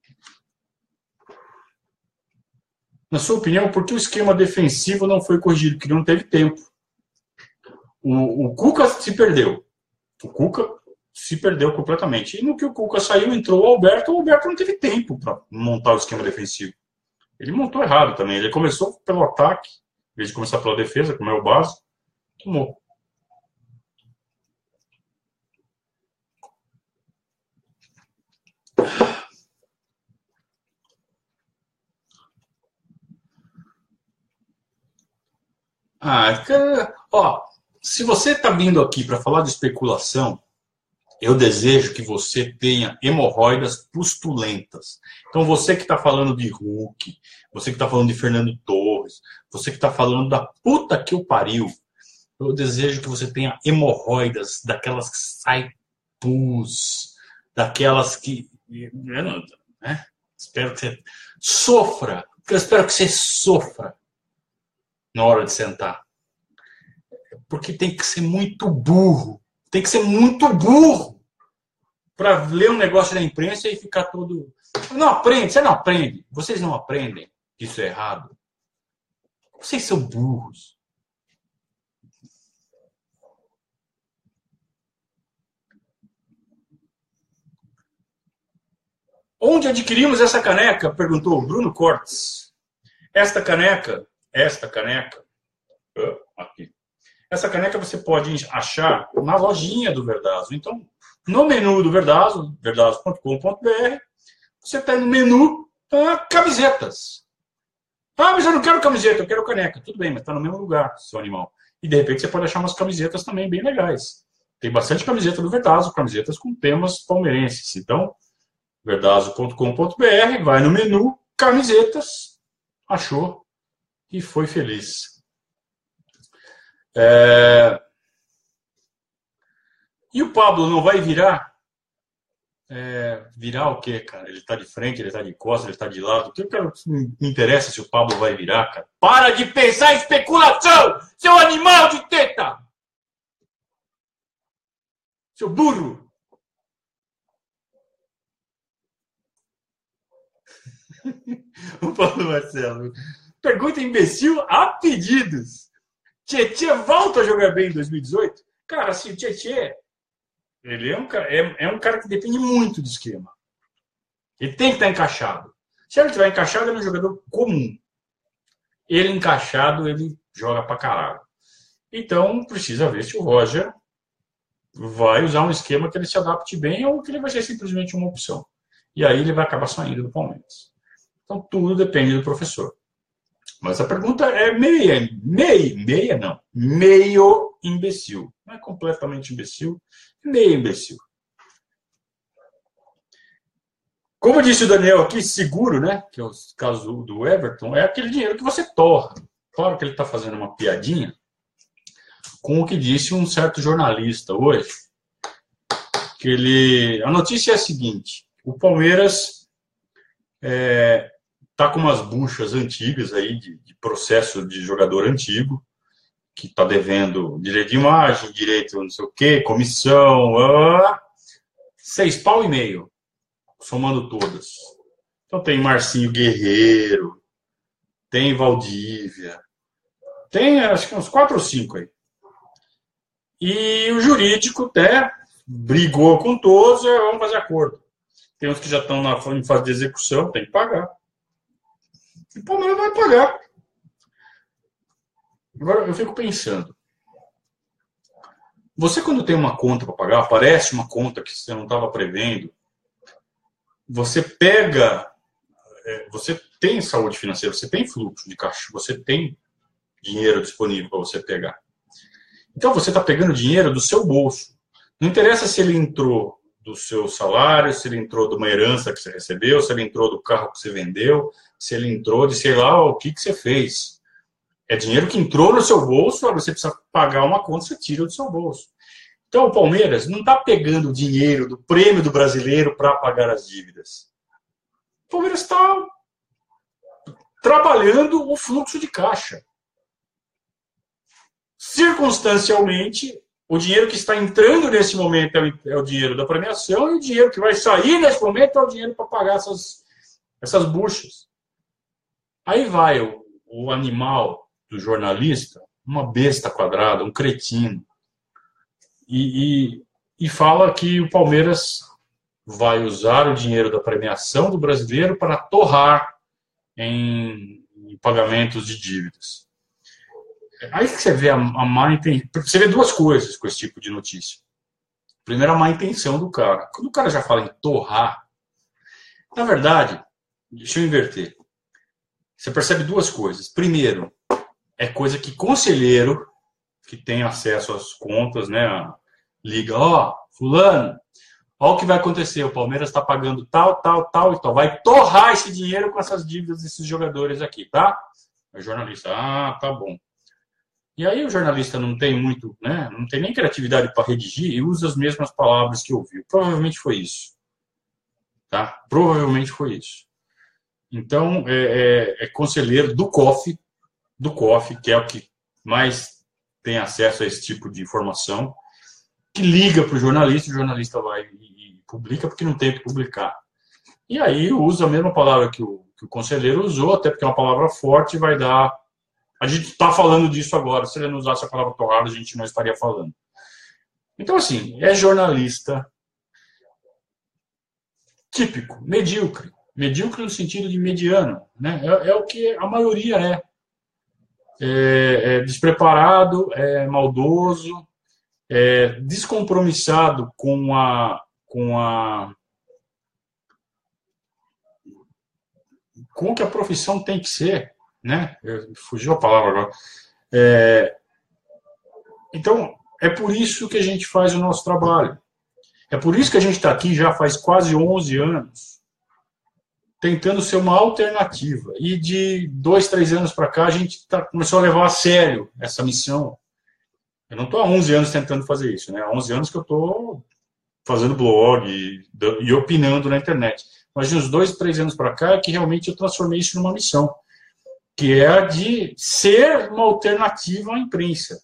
Na sua opinião, por que o esquema defensivo não foi corrigido? Porque não teve tempo. O Cuca se perdeu. O Cuca se perdeu completamente. E no que o Cuca saiu, entrou o Alberto não teve tempo para montar o esquema defensivo. Ele montou errado também. Ele começou pelo ataque, em vez de começar pela defesa, como é o básico, tomou. Se você está vindo aqui para falar de especulação, eu desejo que você tenha hemorroidas pustulentas. Então, você que está falando de Hulk, você que está falando de Fernando Torres, você que está falando da puta que o pariu, eu desejo que você tenha hemorroidas, daquelas que saem pus, daquelas que... Né? Espero que você sofra. Eu espero que você sofra na hora de sentar. Porque tem que ser muito burro. Tem que ser muito burro para ler um negócio da imprensa e ficar todo... Não aprende, você não aprende. Vocês não aprendem que isso é errado. Vocês são burros. Onde adquirimos essa caneca? Perguntou o Bruno Cortes. Esta caneca, aqui. Essa caneca você pode achar na lojinha do Verdazo. Então, no menu do Verdazo, verdazo.com.br, você está no menu camisetas. Mas eu não quero camiseta, eu quero caneca. Tudo bem, mas está no mesmo lugar, seu animal. E de repente você pode achar umas camisetas também bem legais. Tem bastante camiseta do Verdazo, camisetas com temas palmeirenses. Então, verdazo.com.br, vai no menu, camisetas, achou e foi feliz. E o Pablo não vai virar? Virar o quê, cara? Ele tá de frente, ele tá de costas, ele tá de lado. O que me interessa se o Pablo vai virar, cara? Para de pensar em especulação, seu animal de teta! Seu burro! O Paulo Marcelo. Pergunta imbecil a pedidos. Tietê volta a jogar bem em 2018? Cara, assim, o Tietê, ele é um cara que depende muito do esquema. Ele tem que estar encaixado. Se ele estiver encaixado, ele é um jogador comum. Ele encaixado, ele joga pra caralho. Então, precisa ver se o Roger vai usar um esquema que ele se adapte bem ou que ele vai ser simplesmente uma opção. E aí ele vai acabar saindo do Palmeiras. Então, tudo depende do professor. Mas a pergunta é meio imbecil. Não é completamente imbecil, meio imbecil. Como disse o Daniel aqui, seguro, né? Que é o caso do Everton, é aquele dinheiro que você torra. Claro que ele está fazendo uma piadinha com o que disse um certo jornalista hoje. A notícia é a seguinte: o Palmeiras tá com umas buchas antigas aí de processo de jogador antigo, que está devendo direito de imagem, direito não sei o quê, comissão, 6,5 pau, somando todas. Então tem Marcinho Guerreiro, tem Valdívia, tem acho que uns 4 ou 5 aí. E o jurídico até brigou com todos, vamos fazer acordo. Tem uns que já estão em fase de execução, tem que pagar. E o Palmeiras vai pagar. Agora, eu fico pensando. Você, quando tem uma conta para pagar, aparece uma conta que você não estava prevendo, você pega... Você tem saúde financeira, você tem fluxo de caixa, você tem dinheiro disponível para você pegar. Então, você está pegando dinheiro do seu bolso. Não interessa se ele entrou do seu salário, se ele entrou de uma herança que você recebeu, se ele entrou do carro que você vendeu, se ele entrou de sei lá o que você fez. É dinheiro que entrou no seu bolso, você precisa pagar uma conta, você tira do seu bolso. Então o Palmeiras não está pegando o dinheiro do prêmio do brasileiro para pagar as dívidas. O Palmeiras está trabalhando o fluxo de caixa. Circunstancialmente, o dinheiro que está entrando nesse momento é o dinheiro da premiação e o dinheiro que vai sair nesse momento é o dinheiro para pagar essas buchas. Aí vai o animal do jornalista, uma besta quadrada, um cretino, e e fala que o Palmeiras vai usar o dinheiro da premiação do Brasileiro para torrar em pagamentos de dívidas. Aí que você vê a má intenção. Você vê duas coisas com esse tipo de notícia. Primeiro, a má intenção do cara. Quando o cara já fala em torrar, na verdade, deixa eu inverter. Você percebe duas coisas. Primeiro, é coisa que conselheiro que tem acesso às contas, né? Liga, fulano, olha o que vai acontecer. O Palmeiras está pagando tal e tal. Vai torrar esse dinheiro com essas dívidas desses jogadores aqui, tá? O jornalista, tá bom. E aí o jornalista não tem muito, né? Não tem nem criatividade para redigir e usa as mesmas palavras que ouviu. Provavelmente foi isso. Tá? Provavelmente foi isso. Então, é conselheiro do COF, que é o que mais tem acesso a esse tipo de informação, que liga para o jornalista vai e publica porque não tem o que publicar. E aí usa a mesma palavra que o conselheiro usou, até porque é uma palavra forte e vai dar... A gente está falando disso agora. Se ele não usasse a palavra torrada, a gente não estaria falando. Então, assim, é jornalista típico, medíocre. Medíocre no sentido de mediano. Né? É o que a maioria é. É despreparado, é maldoso, é descompromissado com o que a profissão tem que ser. Né? Fugiu a palavra agora. Então, é por isso que a gente faz o nosso trabalho. É por isso que a gente está aqui já faz quase 11 anos, tentando ser uma alternativa. E de 2, 3 anos para cá, a gente começou a levar a sério essa missão. Eu não estou há 11 anos tentando fazer isso. Né? Há 11 anos que eu estou fazendo blog e opinando na internet. Mas de uns 2, 3 anos para cá, é que realmente eu transformei isso numa missão, que é a de ser uma alternativa à imprensa.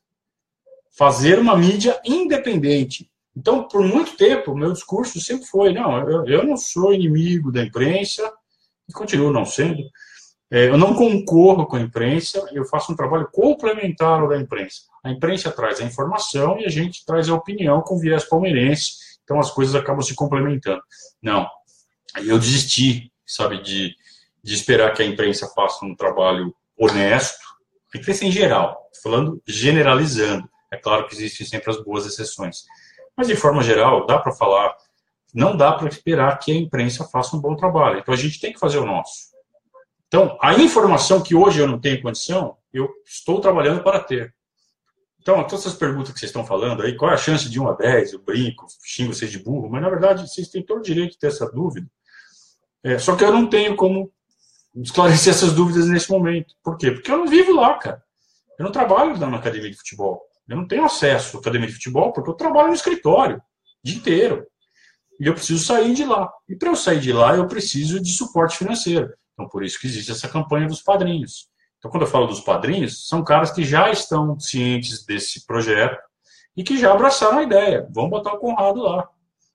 Fazer uma mídia independente. Então, por muito tempo, o meu discurso sempre foi, não, eu não sou inimigo da imprensa, e continuo não sendo. Eu não concorro com a imprensa, eu faço um trabalho complementar ao da imprensa. A imprensa traz a informação e a gente traz a opinião com viés palmeirense, então as coisas acabam se complementando. Não, eu desisti, sabe, de esperar que a imprensa faça um trabalho honesto, a imprensa em geral, falando generalizando. É claro que existem sempre as boas exceções. Mas, de forma geral, dá para falar, não dá para esperar que a imprensa faça um bom trabalho. Então, a gente tem que fazer o nosso. Então, a informação que hoje eu não tenho condição, eu estou trabalhando para ter. Então, todas essas perguntas que vocês estão falando aí, qual é a chance de 1 a 10, eu brinco, xingo vocês de burro, mas, na verdade, vocês têm todo o direito de ter essa dúvida. Só que eu não tenho como esclarecer essas dúvidas nesse momento. Por quê? Porque eu não vivo lá, cara. Eu não trabalho na academia de futebol. Eu não tenho acesso à academia de futebol porque eu trabalho no escritório o dia inteiro. E eu preciso sair de lá. E para eu sair de lá, eu preciso de suporte financeiro. Então, por isso que existe essa campanha dos padrinhos. Então, quando eu falo dos padrinhos, são caras que já estão cientes desse projeto e que já abraçaram a ideia. Vamos botar o Conrado lá.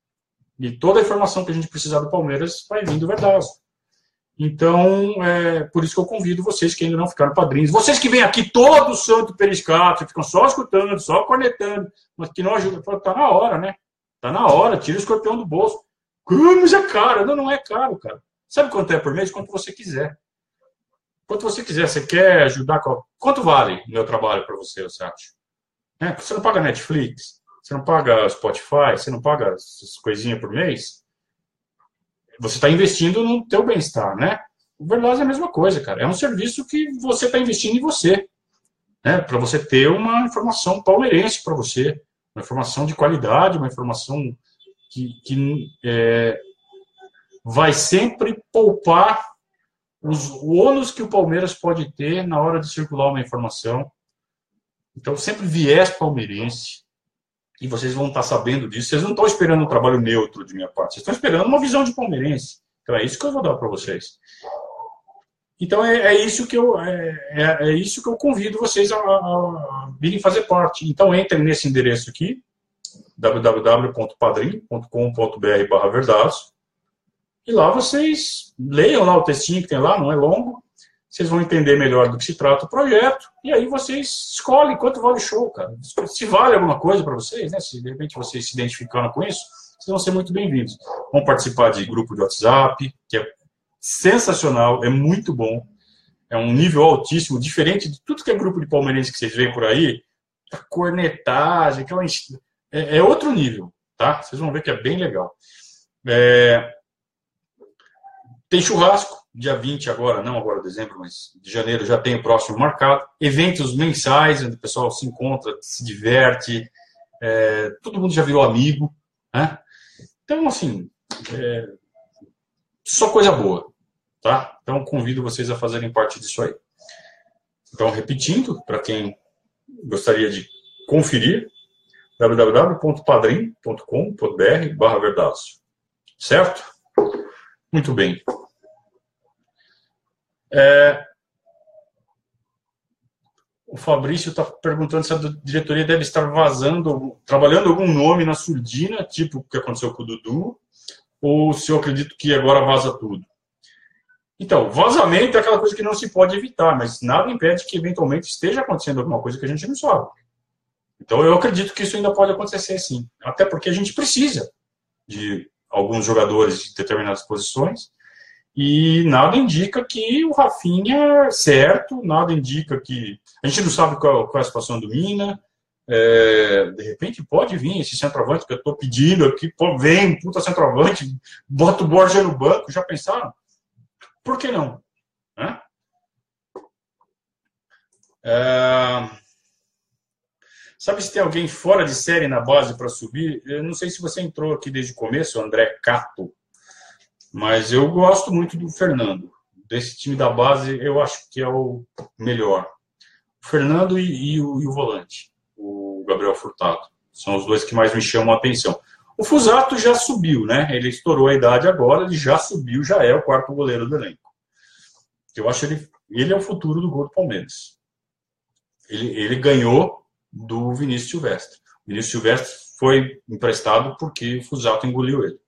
E toda a informação que a gente precisar do Palmeiras vai vir do Verdazo. Então, por isso que eu convido vocês que ainda não ficaram padrinhos. Vocês que vêm aqui todo santo periscato, ficam só escutando, só cornetando, mas que não ajudam. Tá na hora, né? Tá na hora, tira o escorpião do bolso. Mas é caro. Não é caro, cara. Sabe quanto é por mês? Quanto você quiser. Quanto você quiser. Você quer ajudar? Quanto vale o meu trabalho para você acha? Você não paga Netflix? Você não paga Spotify? Você não paga essas coisinhas por mês? Você está investindo no teu bem-estar, né? O Verlazo é a mesma coisa, cara. É um serviço que você está investindo em você, né? Para você ter uma informação palmeirense para você, uma informação de qualidade, uma informação que vai sempre poupar o ônus que o Palmeiras pode ter na hora de circular uma informação. Então, sempre viés palmeirense. E vocês vão estar sabendo disso. Vocês não estão esperando um trabalho neutro de minha parte. Vocês estão esperando uma visão de palmeirense. Então, é isso que eu vou dar para vocês. Então, é isso que eu convido vocês a virem fazer parte. Então, entrem nesse endereço aqui, www.padrim.com.br/Verdazo. E lá vocês leiam lá o textinho que tem lá, não é longo. vocês vão entender melhor do que se trata o projeto, e aí vocês escolhem quanto vale o show, cara. Se vale alguma coisa para vocês, né? Se de repente vocês se identificaram com isso, vocês vão ser muito bem-vindos. Vão participar de grupo de WhatsApp, que é sensacional, é muito bom, é um nível altíssimo, diferente de tudo que é grupo de palmeirense que vocês veem por aí, a cornetagem, aquela... é outro nível, tá? Vocês vão ver que é bem legal. Tem churrasco, dia 20 agora, não agora dezembro, mas de janeiro já tem o próximo marcado. Eventos mensais, onde o pessoal se encontra, se diverte, todo mundo já virou amigo, né? Então, assim, só coisa boa, tá? Então, convido vocês a fazerem parte disso aí. Então, repetindo, para quem gostaria de conferir, www.padrim.com.br/Verdaço. Certo? Muito bem. O Fabrício está perguntando se a diretoria deve estar trabalhando algum nome na surdina, tipo o que aconteceu com o Dudu, ou se eu acredito que agora vaza tudo. Então, vazamento é aquela coisa que não se pode evitar, mas nada impede que eventualmente esteja acontecendo alguma coisa que a gente não sabe. Então, eu acredito que isso ainda pode acontecer, sim. Até porque a gente precisa de alguns jogadores de determinadas posições e nada indica que o Rafinha é certo, nada indica que... A gente não sabe qual é a situação do Mina. De repente pode vir esse centroavante que eu estou pedindo aqui. Pô, vem, puta centroavante, bota o Borja no banco. Já pensaram? Por que não? Sabe se tem alguém fora de série na base para subir? Eu não sei se você entrou aqui desde o começo, o André Cato, mas eu gosto muito do Fernando. Desse time da base, eu acho que é o melhor. O Fernando e o volante, o Gabriel Furtado. São os dois que mais me chamam a atenção. O Fusato já subiu, né? Ele estourou a idade agora, ele já subiu, já é o quarto goleiro do elenco. Eu acho ele é o futuro do gol do Palmeiras. Ele ganhou do Vinícius Silvestre. O Vinícius Silvestre foi emprestado porque o Fusato engoliu ele.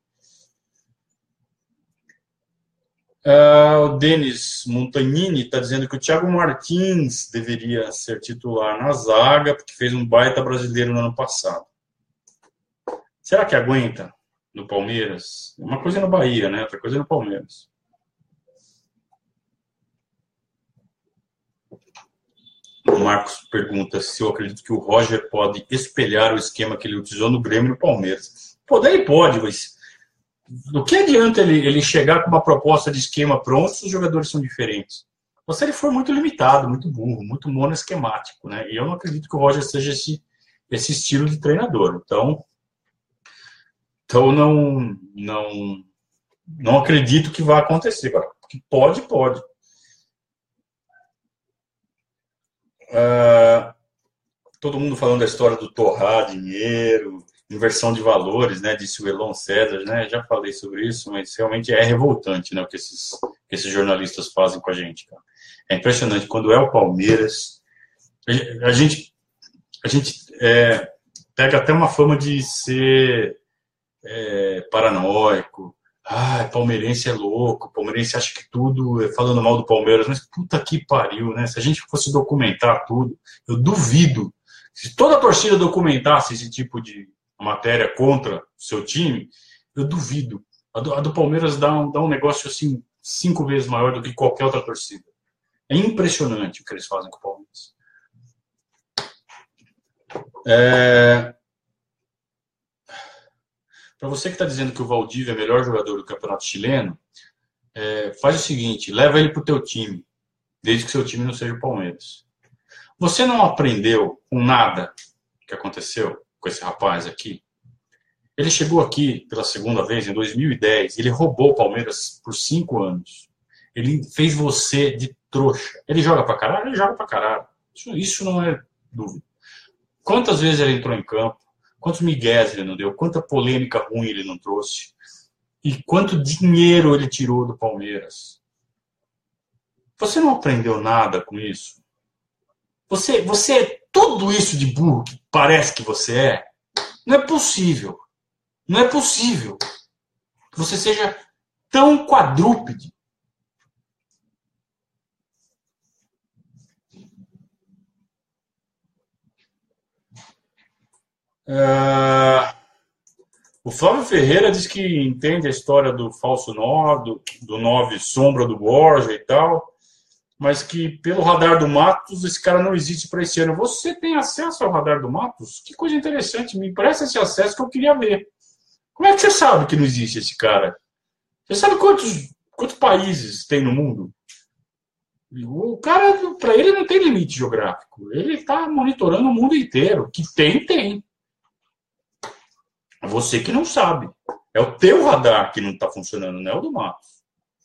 O Denis Montagnini está dizendo que o Thiago Martins deveria ser titular na zaga, porque fez um baita brasileiro no ano passado. Será que aguenta no Palmeiras? Uma coisa é no Bahia, né? Outra coisa é no Palmeiras. O Marcos pergunta se eu acredito que o Roger pode espelhar o esquema que ele utilizou no Grêmio e no Palmeiras. Poder ele pode, mas do que adianta ele chegar com uma proposta de esquema pronto se os jogadores são diferentes? Ou se ele for muito limitado, muito burro, muito monoesquemático, né? E eu não acredito que o Roger seja esse estilo de treinador. Então não acredito que vai acontecer. Agora, que pode. Todo mundo falando da história do torrar dinheiro, inversão de valores, né? Disse o Elon César, né? Já falei sobre isso, mas realmente é revoltante, né? O que esses jornalistas fazem com a gente, cara. É impressionante. Quando é o Palmeiras, a gente pega até uma fama de ser paranoico. Palmeirense é louco, palmeirense acha que tudo é falando mal do Palmeiras, mas puta que pariu, né? Se a gente fosse documentar tudo, eu duvido. Se toda a torcida documentasse esse tipo de matéria contra o seu time, eu duvido. A do Palmeiras dá um negócio assim 5 vezes maior do que qualquer outra torcida. É impressionante o que eles fazem com o Palmeiras. Para você que está dizendo que o Valdívia é o melhor jogador do campeonato chileno, faz o seguinte, leva ele para o teu time, desde que seu time não seja o Palmeiras. Você não aprendeu com nada que aconteceu com esse rapaz aqui? Ele chegou aqui pela segunda vez em 2010, ele roubou o Palmeiras por 5 anos. Ele fez você de trouxa. Ele joga pra caralho? Ele joga pra caralho. Isso não é dúvida. Quantas vezes ele entrou em campo? Quantos migués ele não deu? Quanta polêmica ruim ele não trouxe? E quanto dinheiro ele tirou do Palmeiras? Você não aprendeu nada com isso? Você é tudo isso de burro que parece que você é? Não é possível. Não é possível que você seja tão quadrúpede. Ah, o Flávio Ferreira diz que entende a história do falso 9, do 9 sombra do Borja e tal, mas que pelo radar do Matos esse cara não existe para esse ano. Você tem acesso ao radar do Matos? Que coisa interessante, me empresta esse acesso que eu queria ver. Como é que você sabe que não existe esse cara? Você sabe quantos países tem no mundo? O cara, para ele, não tem limite geográfico. Ele está monitorando o mundo inteiro. Que tem, tem. É você que não sabe. É o teu radar que não está funcionando, não é o do Matos.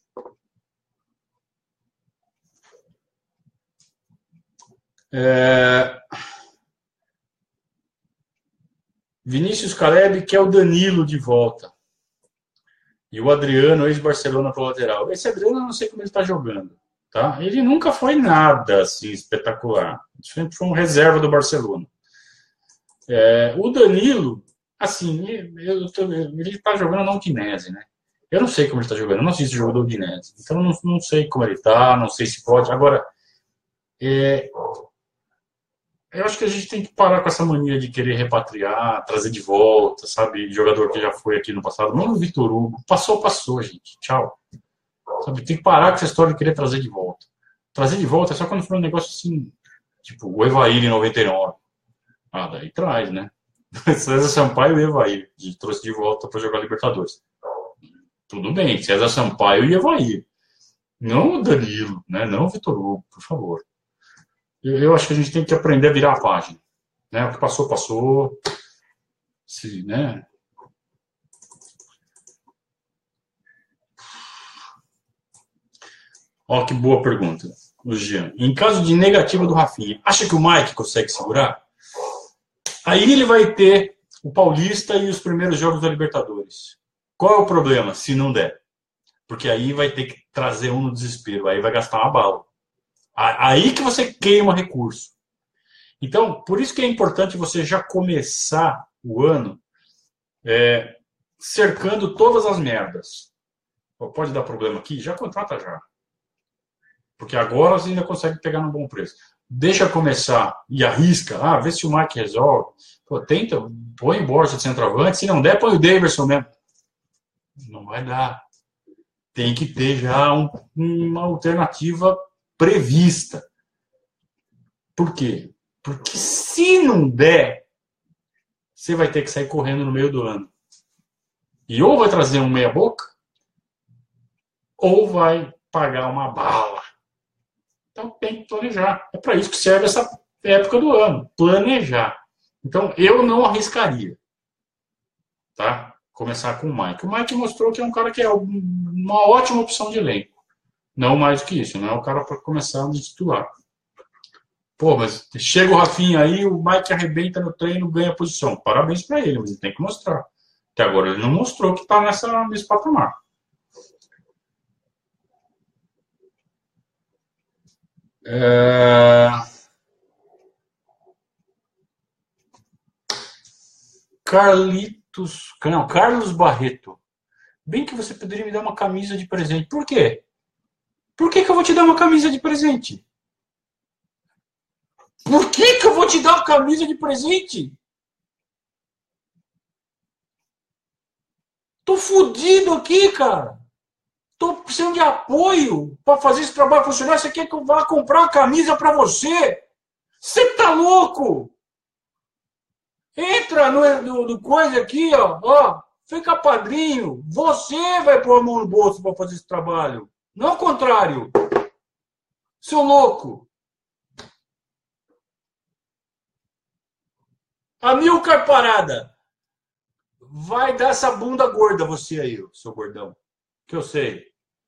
Vinícius Caleb quer o Danilo de volta. E o Adriano, ex-Barcelona, para o lateral. Esse Adriano eu não sei como ele está jogando. Tá? Ele nunca foi nada assim espetacular. Sempre foi um reserva do Barcelona. O Danilo, assim, ele está jogando na Udinese, né? Eu não sei como ele está jogando, eu não assisto o jogo da Udinese. Então, não sei como ele está, não sei se pode. Agora, eu acho que a gente tem que parar com essa mania de querer repatriar, trazer de volta, sabe? Jogador que já foi aqui no passado. Não o Vitor Hugo. Passou, gente. Tchau. Sabe? Tem que parar com essa história de querer trazer de volta. Trazer de volta é só quando for um negócio assim, tipo o Evair em 99. Ah, daí traz, né? César Sampaio e Evair. A gente trouxe de volta para jogar Libertadores. Tudo bem, César Sampaio e Evair. Não o Danilo, né? Não o Vitor Hugo, por favor. Eu acho que a gente tem que aprender a virar a página. Né? O que passou, passou. Se, né? Ó, que boa pergunta, o Jean. Em caso de negativa do Rafinha, acha que o Mike consegue segurar? Aí ele vai ter o Paulista e os primeiros jogos da Libertadores. Qual é o problema se não der? Porque aí vai ter que trazer um no desespero, aí vai gastar uma bala. Aí que você queima recurso. Então, por isso que é importante você já começar o ano cercando todas as merdas. Pode dar problema aqui? Já contrata já. Porque agora você ainda consegue pegar num bom preço. Deixa começar e arrisca. Vê se o Mike resolve. Pô, tenta, põe o Borja de centroavante. Se não der, põe o Davidson mesmo. Não vai dar. Tem que ter já uma alternativa prevista. Por quê? Porque se não der, você vai ter que sair correndo no meio do ano. E ou vai trazer um meia-boca, ou vai pagar uma bala. Então tem que planejar. É para isso que serve essa época do ano. Planejar. Então eu não arriscaria. Tá? Começar com o Mike. O Mike mostrou que é um cara que é uma ótima opção de elenco. Não mais do que isso. Não é o cara para começar de titular. Pô, mas chega o Rafinha aí, o Mike arrebenta no treino, ganha posição. Parabéns para ele, mas ele tem que mostrar. Até agora ele não mostrou que está nesse patamar. Carlos Barreto. Bem que você poderia me dar uma camisa de presente. Por quê? Por que eu vou te dar uma camisa de presente? Por que eu vou te dar uma camisa de presente? Tô fudido aqui, cara. Tô precisando de apoio para fazer esse trabalho funcionar. Você quer que eu vá comprar uma camisa para você? Você tá louco? Entra no coisa aqui, ó. Fica padrinho. Você vai pôr a mão no bolso para fazer esse trabalho. Não o contrário. Seu louco. Amilcar Parada. Vai dar essa bunda gorda você aí, seu gordão. Que eu sei.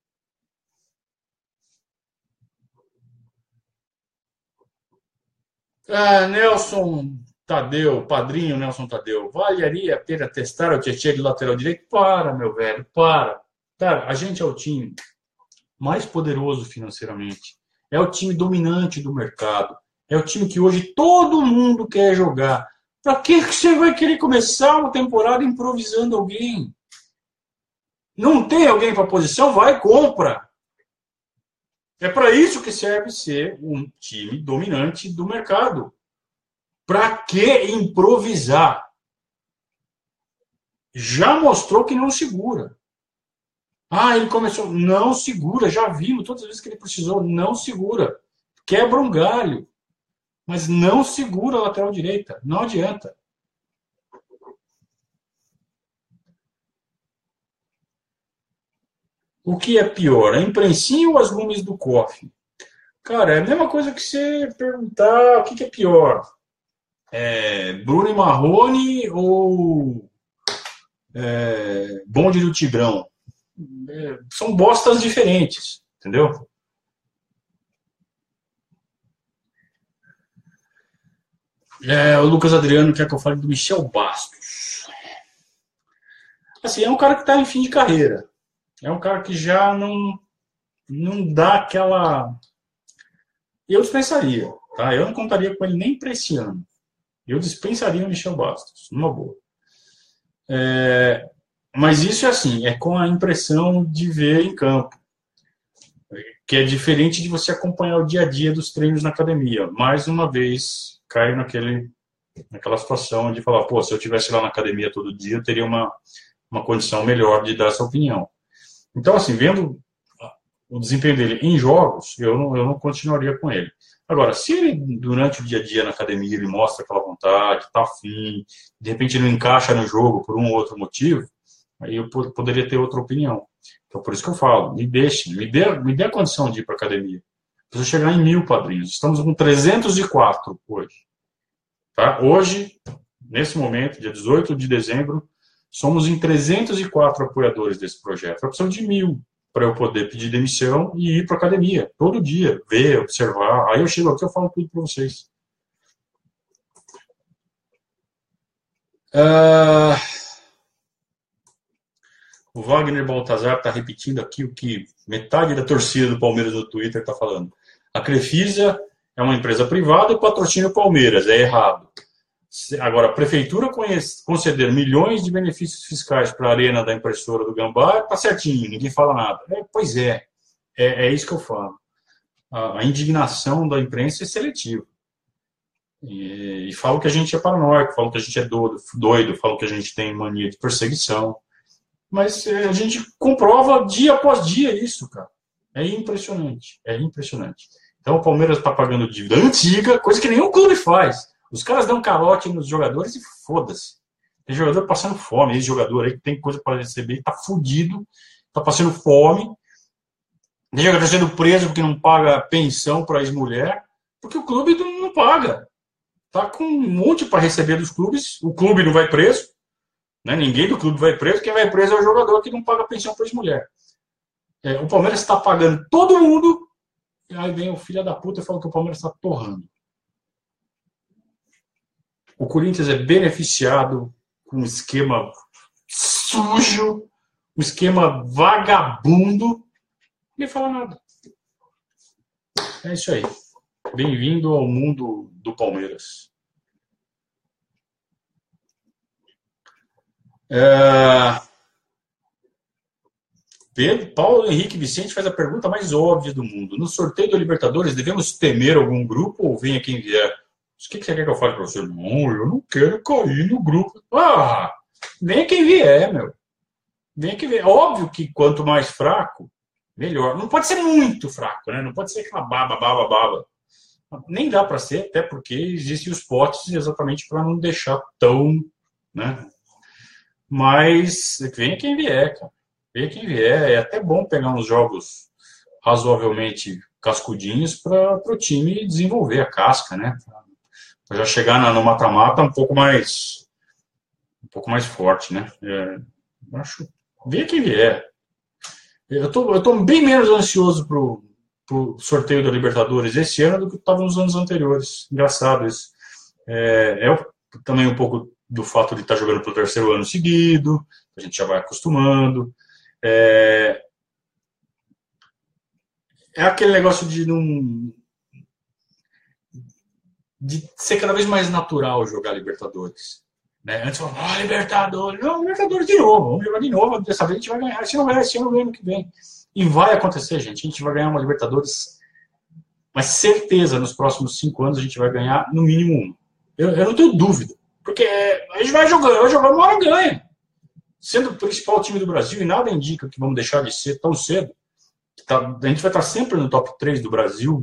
Nelson Tadeu, padrinho Nelson Tadeu. Valeria a pena testar o Tietchan de lateral direito? Para, meu velho, para. Cara, a gente é o time mais poderoso financeiramente. É o time dominante do mercado. É o time que hoje todo mundo quer jogar. Para que você vai querer começar uma temporada improvisando alguém? Não tem alguém para a posição? Vai e compra. É para isso que serve ser um time dominante do mercado. Para que improvisar? já mostrou que não segura. Ah, ele começou, não segura, já vimos todas as vezes que ele precisou, não segura. Quebra um galho, mas não segura a lateral direita, não adianta. O que é pior, a imprensinha ou as lumes do cofre? Cara, é a mesma coisa que você perguntar o que é pior. Bruno e Marrone ou Bonde do Tigrão? São bostas diferentes, entendeu? O Lucas Adriano quer que eu fale do Michel Bastos. Assim, é um cara que está em fim de carreira. É um cara que já não dá aquela. Eu dispensaria, tá? Eu não contaria com ele nem para esse ano. Eu dispensaria o Michel Bastos, numa boa. Mas isso é assim, é com a impressão de ver em campo, que é diferente de você acompanhar o dia a dia dos treinos na academia. Mais uma vez, cai naquela situação de falar, pô, se eu estivesse lá na academia todo dia, eu teria uma condição melhor de dar essa opinião. Então, assim, vendo o desempenho dele em jogos, eu não continuaria com ele. Agora, se ele, durante o dia a dia na academia, ele mostra aquela vontade, está afim, de repente não encaixa no jogo por um ou outro motivo, aí eu poderia ter outra opinião. Então, por isso que eu falo, me dê a condição de ir para a academia. Preciso chegar em 1.000 padrinhos. Estamos com 304 hoje. Tá? Hoje, nesse momento, dia 18 de dezembro, somos em 304 apoiadores desse projeto. Eu preciso de 1.000 para eu poder pedir demissão e ir para a academia, todo dia, ver, observar. Aí eu chego aqui e falo tudo para vocês. O Wagner Baltazar está repetindo aqui o que metade da torcida do Palmeiras no Twitter está falando. A Crefisa é uma empresa privada e patrocina o Palmeiras, é errado. Agora, a prefeitura conceder milhões de benefícios fiscais para a arena da impressora do Gambá, está certinho, ninguém fala nada. Pois é isso que eu falo. A indignação da imprensa é seletiva. E falam que a gente é paranoico, falam que a gente é doido, falam que a gente tem mania de perseguição. Mas a gente comprova dia após dia isso, cara. É impressionante, é impressionante. Então o Palmeiras está pagando dívida antiga, coisa que nenhum clube faz. Os caras dão calote nos jogadores e foda-se. Tem jogador passando fome, esse jogador aí que tem coisa para receber, tá fudido, tá passando fome. Tem jogador sendo preso porque não paga pensão para ex-mulher, porque o clube não paga. Tá com um monte para receber dos clubes, o clube não vai preso, né? Ninguém do clube vai preso, quem vai preso é o jogador que não paga pensão para ex-mulher. O Palmeiras está pagando todo mundo, e aí vem o filho da puta e fala que o Palmeiras está torrando. O Corinthians é beneficiado com um esquema sujo, um esquema vagabundo. Ninguém fala nada. É isso aí. Bem-vindo ao mundo do Palmeiras. Paulo Henrique Vicente faz a pergunta mais óbvia do mundo. No sorteio da Libertadores, devemos temer algum grupo ou venha quem vier? O que você quer que eu fale para você? Não, eu não quero cair no grupo. Venha quem vier, meu. Venha quem vier. Óbvio que quanto mais fraco, melhor. Não pode ser muito fraco, né? Não pode ser aquela baba. Nem dá para ser, até porque existem os potes exatamente para não deixar tão, né? Mas venha quem vier, cara. Venha quem vier. É até bom pegar uns jogos razoavelmente cascudinhos para o time desenvolver a casca, né? Pra já chegar no mata-mata um pouco mais forte, né? Acho. Venha quem vier. Eu tô bem menos ansioso pro sorteio da Libertadores esse ano do que estava nos anos anteriores. Engraçado isso. Também um pouco do fato de estar jogando pelo terceiro ano seguido, a gente já vai acostumando. É aquele negócio de ser cada vez mais natural jogar Libertadores. Né? Antes falava, Libertadores. Não, Libertadores de novo. Vamos jogar de novo. Dessa vez a gente vai ganhar. Se não ganhar esse ano, ganha ano que vem. E vai acontecer, gente. A gente vai ganhar uma Libertadores. Mas certeza, nos próximos 5 anos a gente vai ganhar no mínimo um. Eu não tenho dúvida. Porque a gente vai jogando, uma hora ganha. sendo o principal time do Brasil, e nada indica que vamos deixar de ser tão cedo. A gente vai estar sempre no top 3 do Brasil.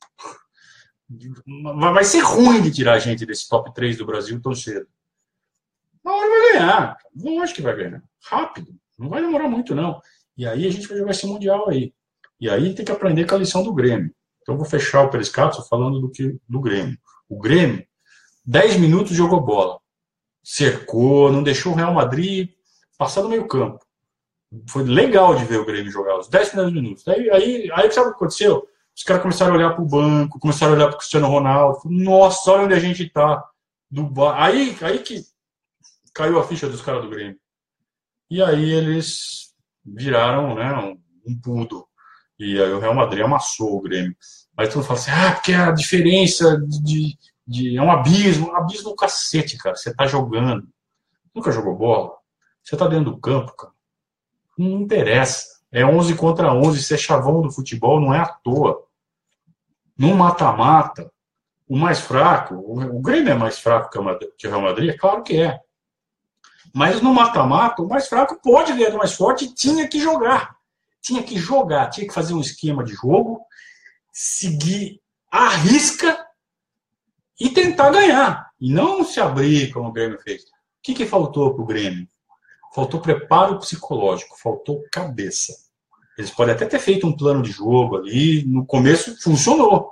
Vai ser ruim de tirar a gente desse top 3 do Brasil tão cedo. Uma hora vai ganhar. Não acho que vai ganhar. Rápido. Não vai demorar muito, não. E aí a gente vai jogar esse Mundial aí. E aí tem que aprender com a lição do Grêmio. Então eu vou fechar o Periscato falando do Grêmio. O Grêmio, 10 minutos jogou bola. Cercou, não deixou o Real Madrid passar no meio campo. Foi legal de ver o Grêmio jogar os 10 primeiros minutos. Aí sabe o que aconteceu? Os caras começaram a olhar para o banco, começaram a olhar para o Cristiano Ronaldo. Nossa, olha onde a gente está. Aí que caiu a ficha dos caras do Grêmio. E aí eles viraram, né, um pudo. E aí o Real Madrid amassou o Grêmio. Aí todo mundo fala assim, porque a diferença é um abismo. Um abismo no cacete, cara. Você tá jogando. Nunca jogou bola? Você tá dentro do campo, cara. Não interessa. É 11 contra 11. Ser chavão do futebol não é à toa. No mata-mata, o mais fraco, o Grêmio é mais fraco que o Real Madrid? É claro que é. Mas no mata-mata, o mais fraco pode ganhar do mais forte e tinha que jogar. Tinha que fazer um esquema de jogo, seguir à risca e tentar ganhar. E não se abrir como o Grêmio fez. O que faltou para o Grêmio? Faltou preparo psicológico, faltou cabeça. Eles podem até ter feito um plano de jogo ali, no começo funcionou.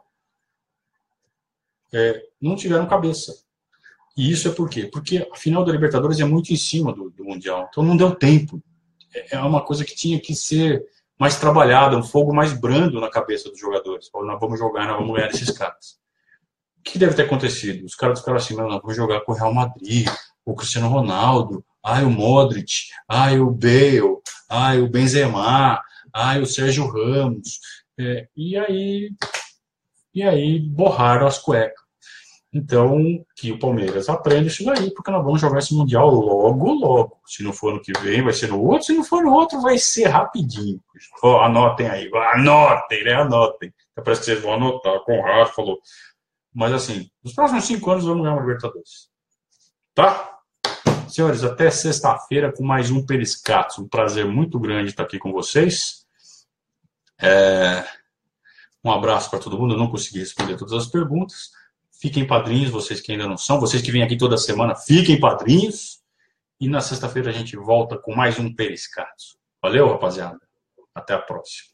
Não tiveram cabeça. E isso é por quê? Porque a final da Libertadores é muito em cima do Mundial. Então não deu tempo. É uma coisa que tinha que ser mais trabalhada, um fogo mais brando na cabeça dos jogadores. Nós vamos jogar, nós vamos ganhar esses caras. O que deve ter acontecido? Os caras ficaram assim, nós vamos jogar com o Real Madrid, o Cristiano Ronaldo, o Modric, o Bale, o Benzema, o Sérgio Ramos. E aí borraram as cuecas. Então, que o Palmeiras aprenda isso daí, porque nós vamos jogar esse Mundial logo. Se não for no que vem, vai ser no outro. Se não for no outro, vai ser rapidinho. Anotem aí. Anotem. Parece que vocês vão anotar. Conrado falou. Mas assim, nos próximos 5 anos vamos ganhar uma Libertadores. Tá? Senhores, até sexta-feira com mais um Periscato. Um prazer muito grande estar aqui com vocês. Um abraço para todo mundo. Eu não consegui responder todas as perguntas. Fiquem padrinhos, vocês que ainda não são. Vocês que vêm aqui toda semana, fiquem padrinhos. E na sexta-feira a gente volta com mais um Periscato. Valeu, rapaziada. Até a próxima.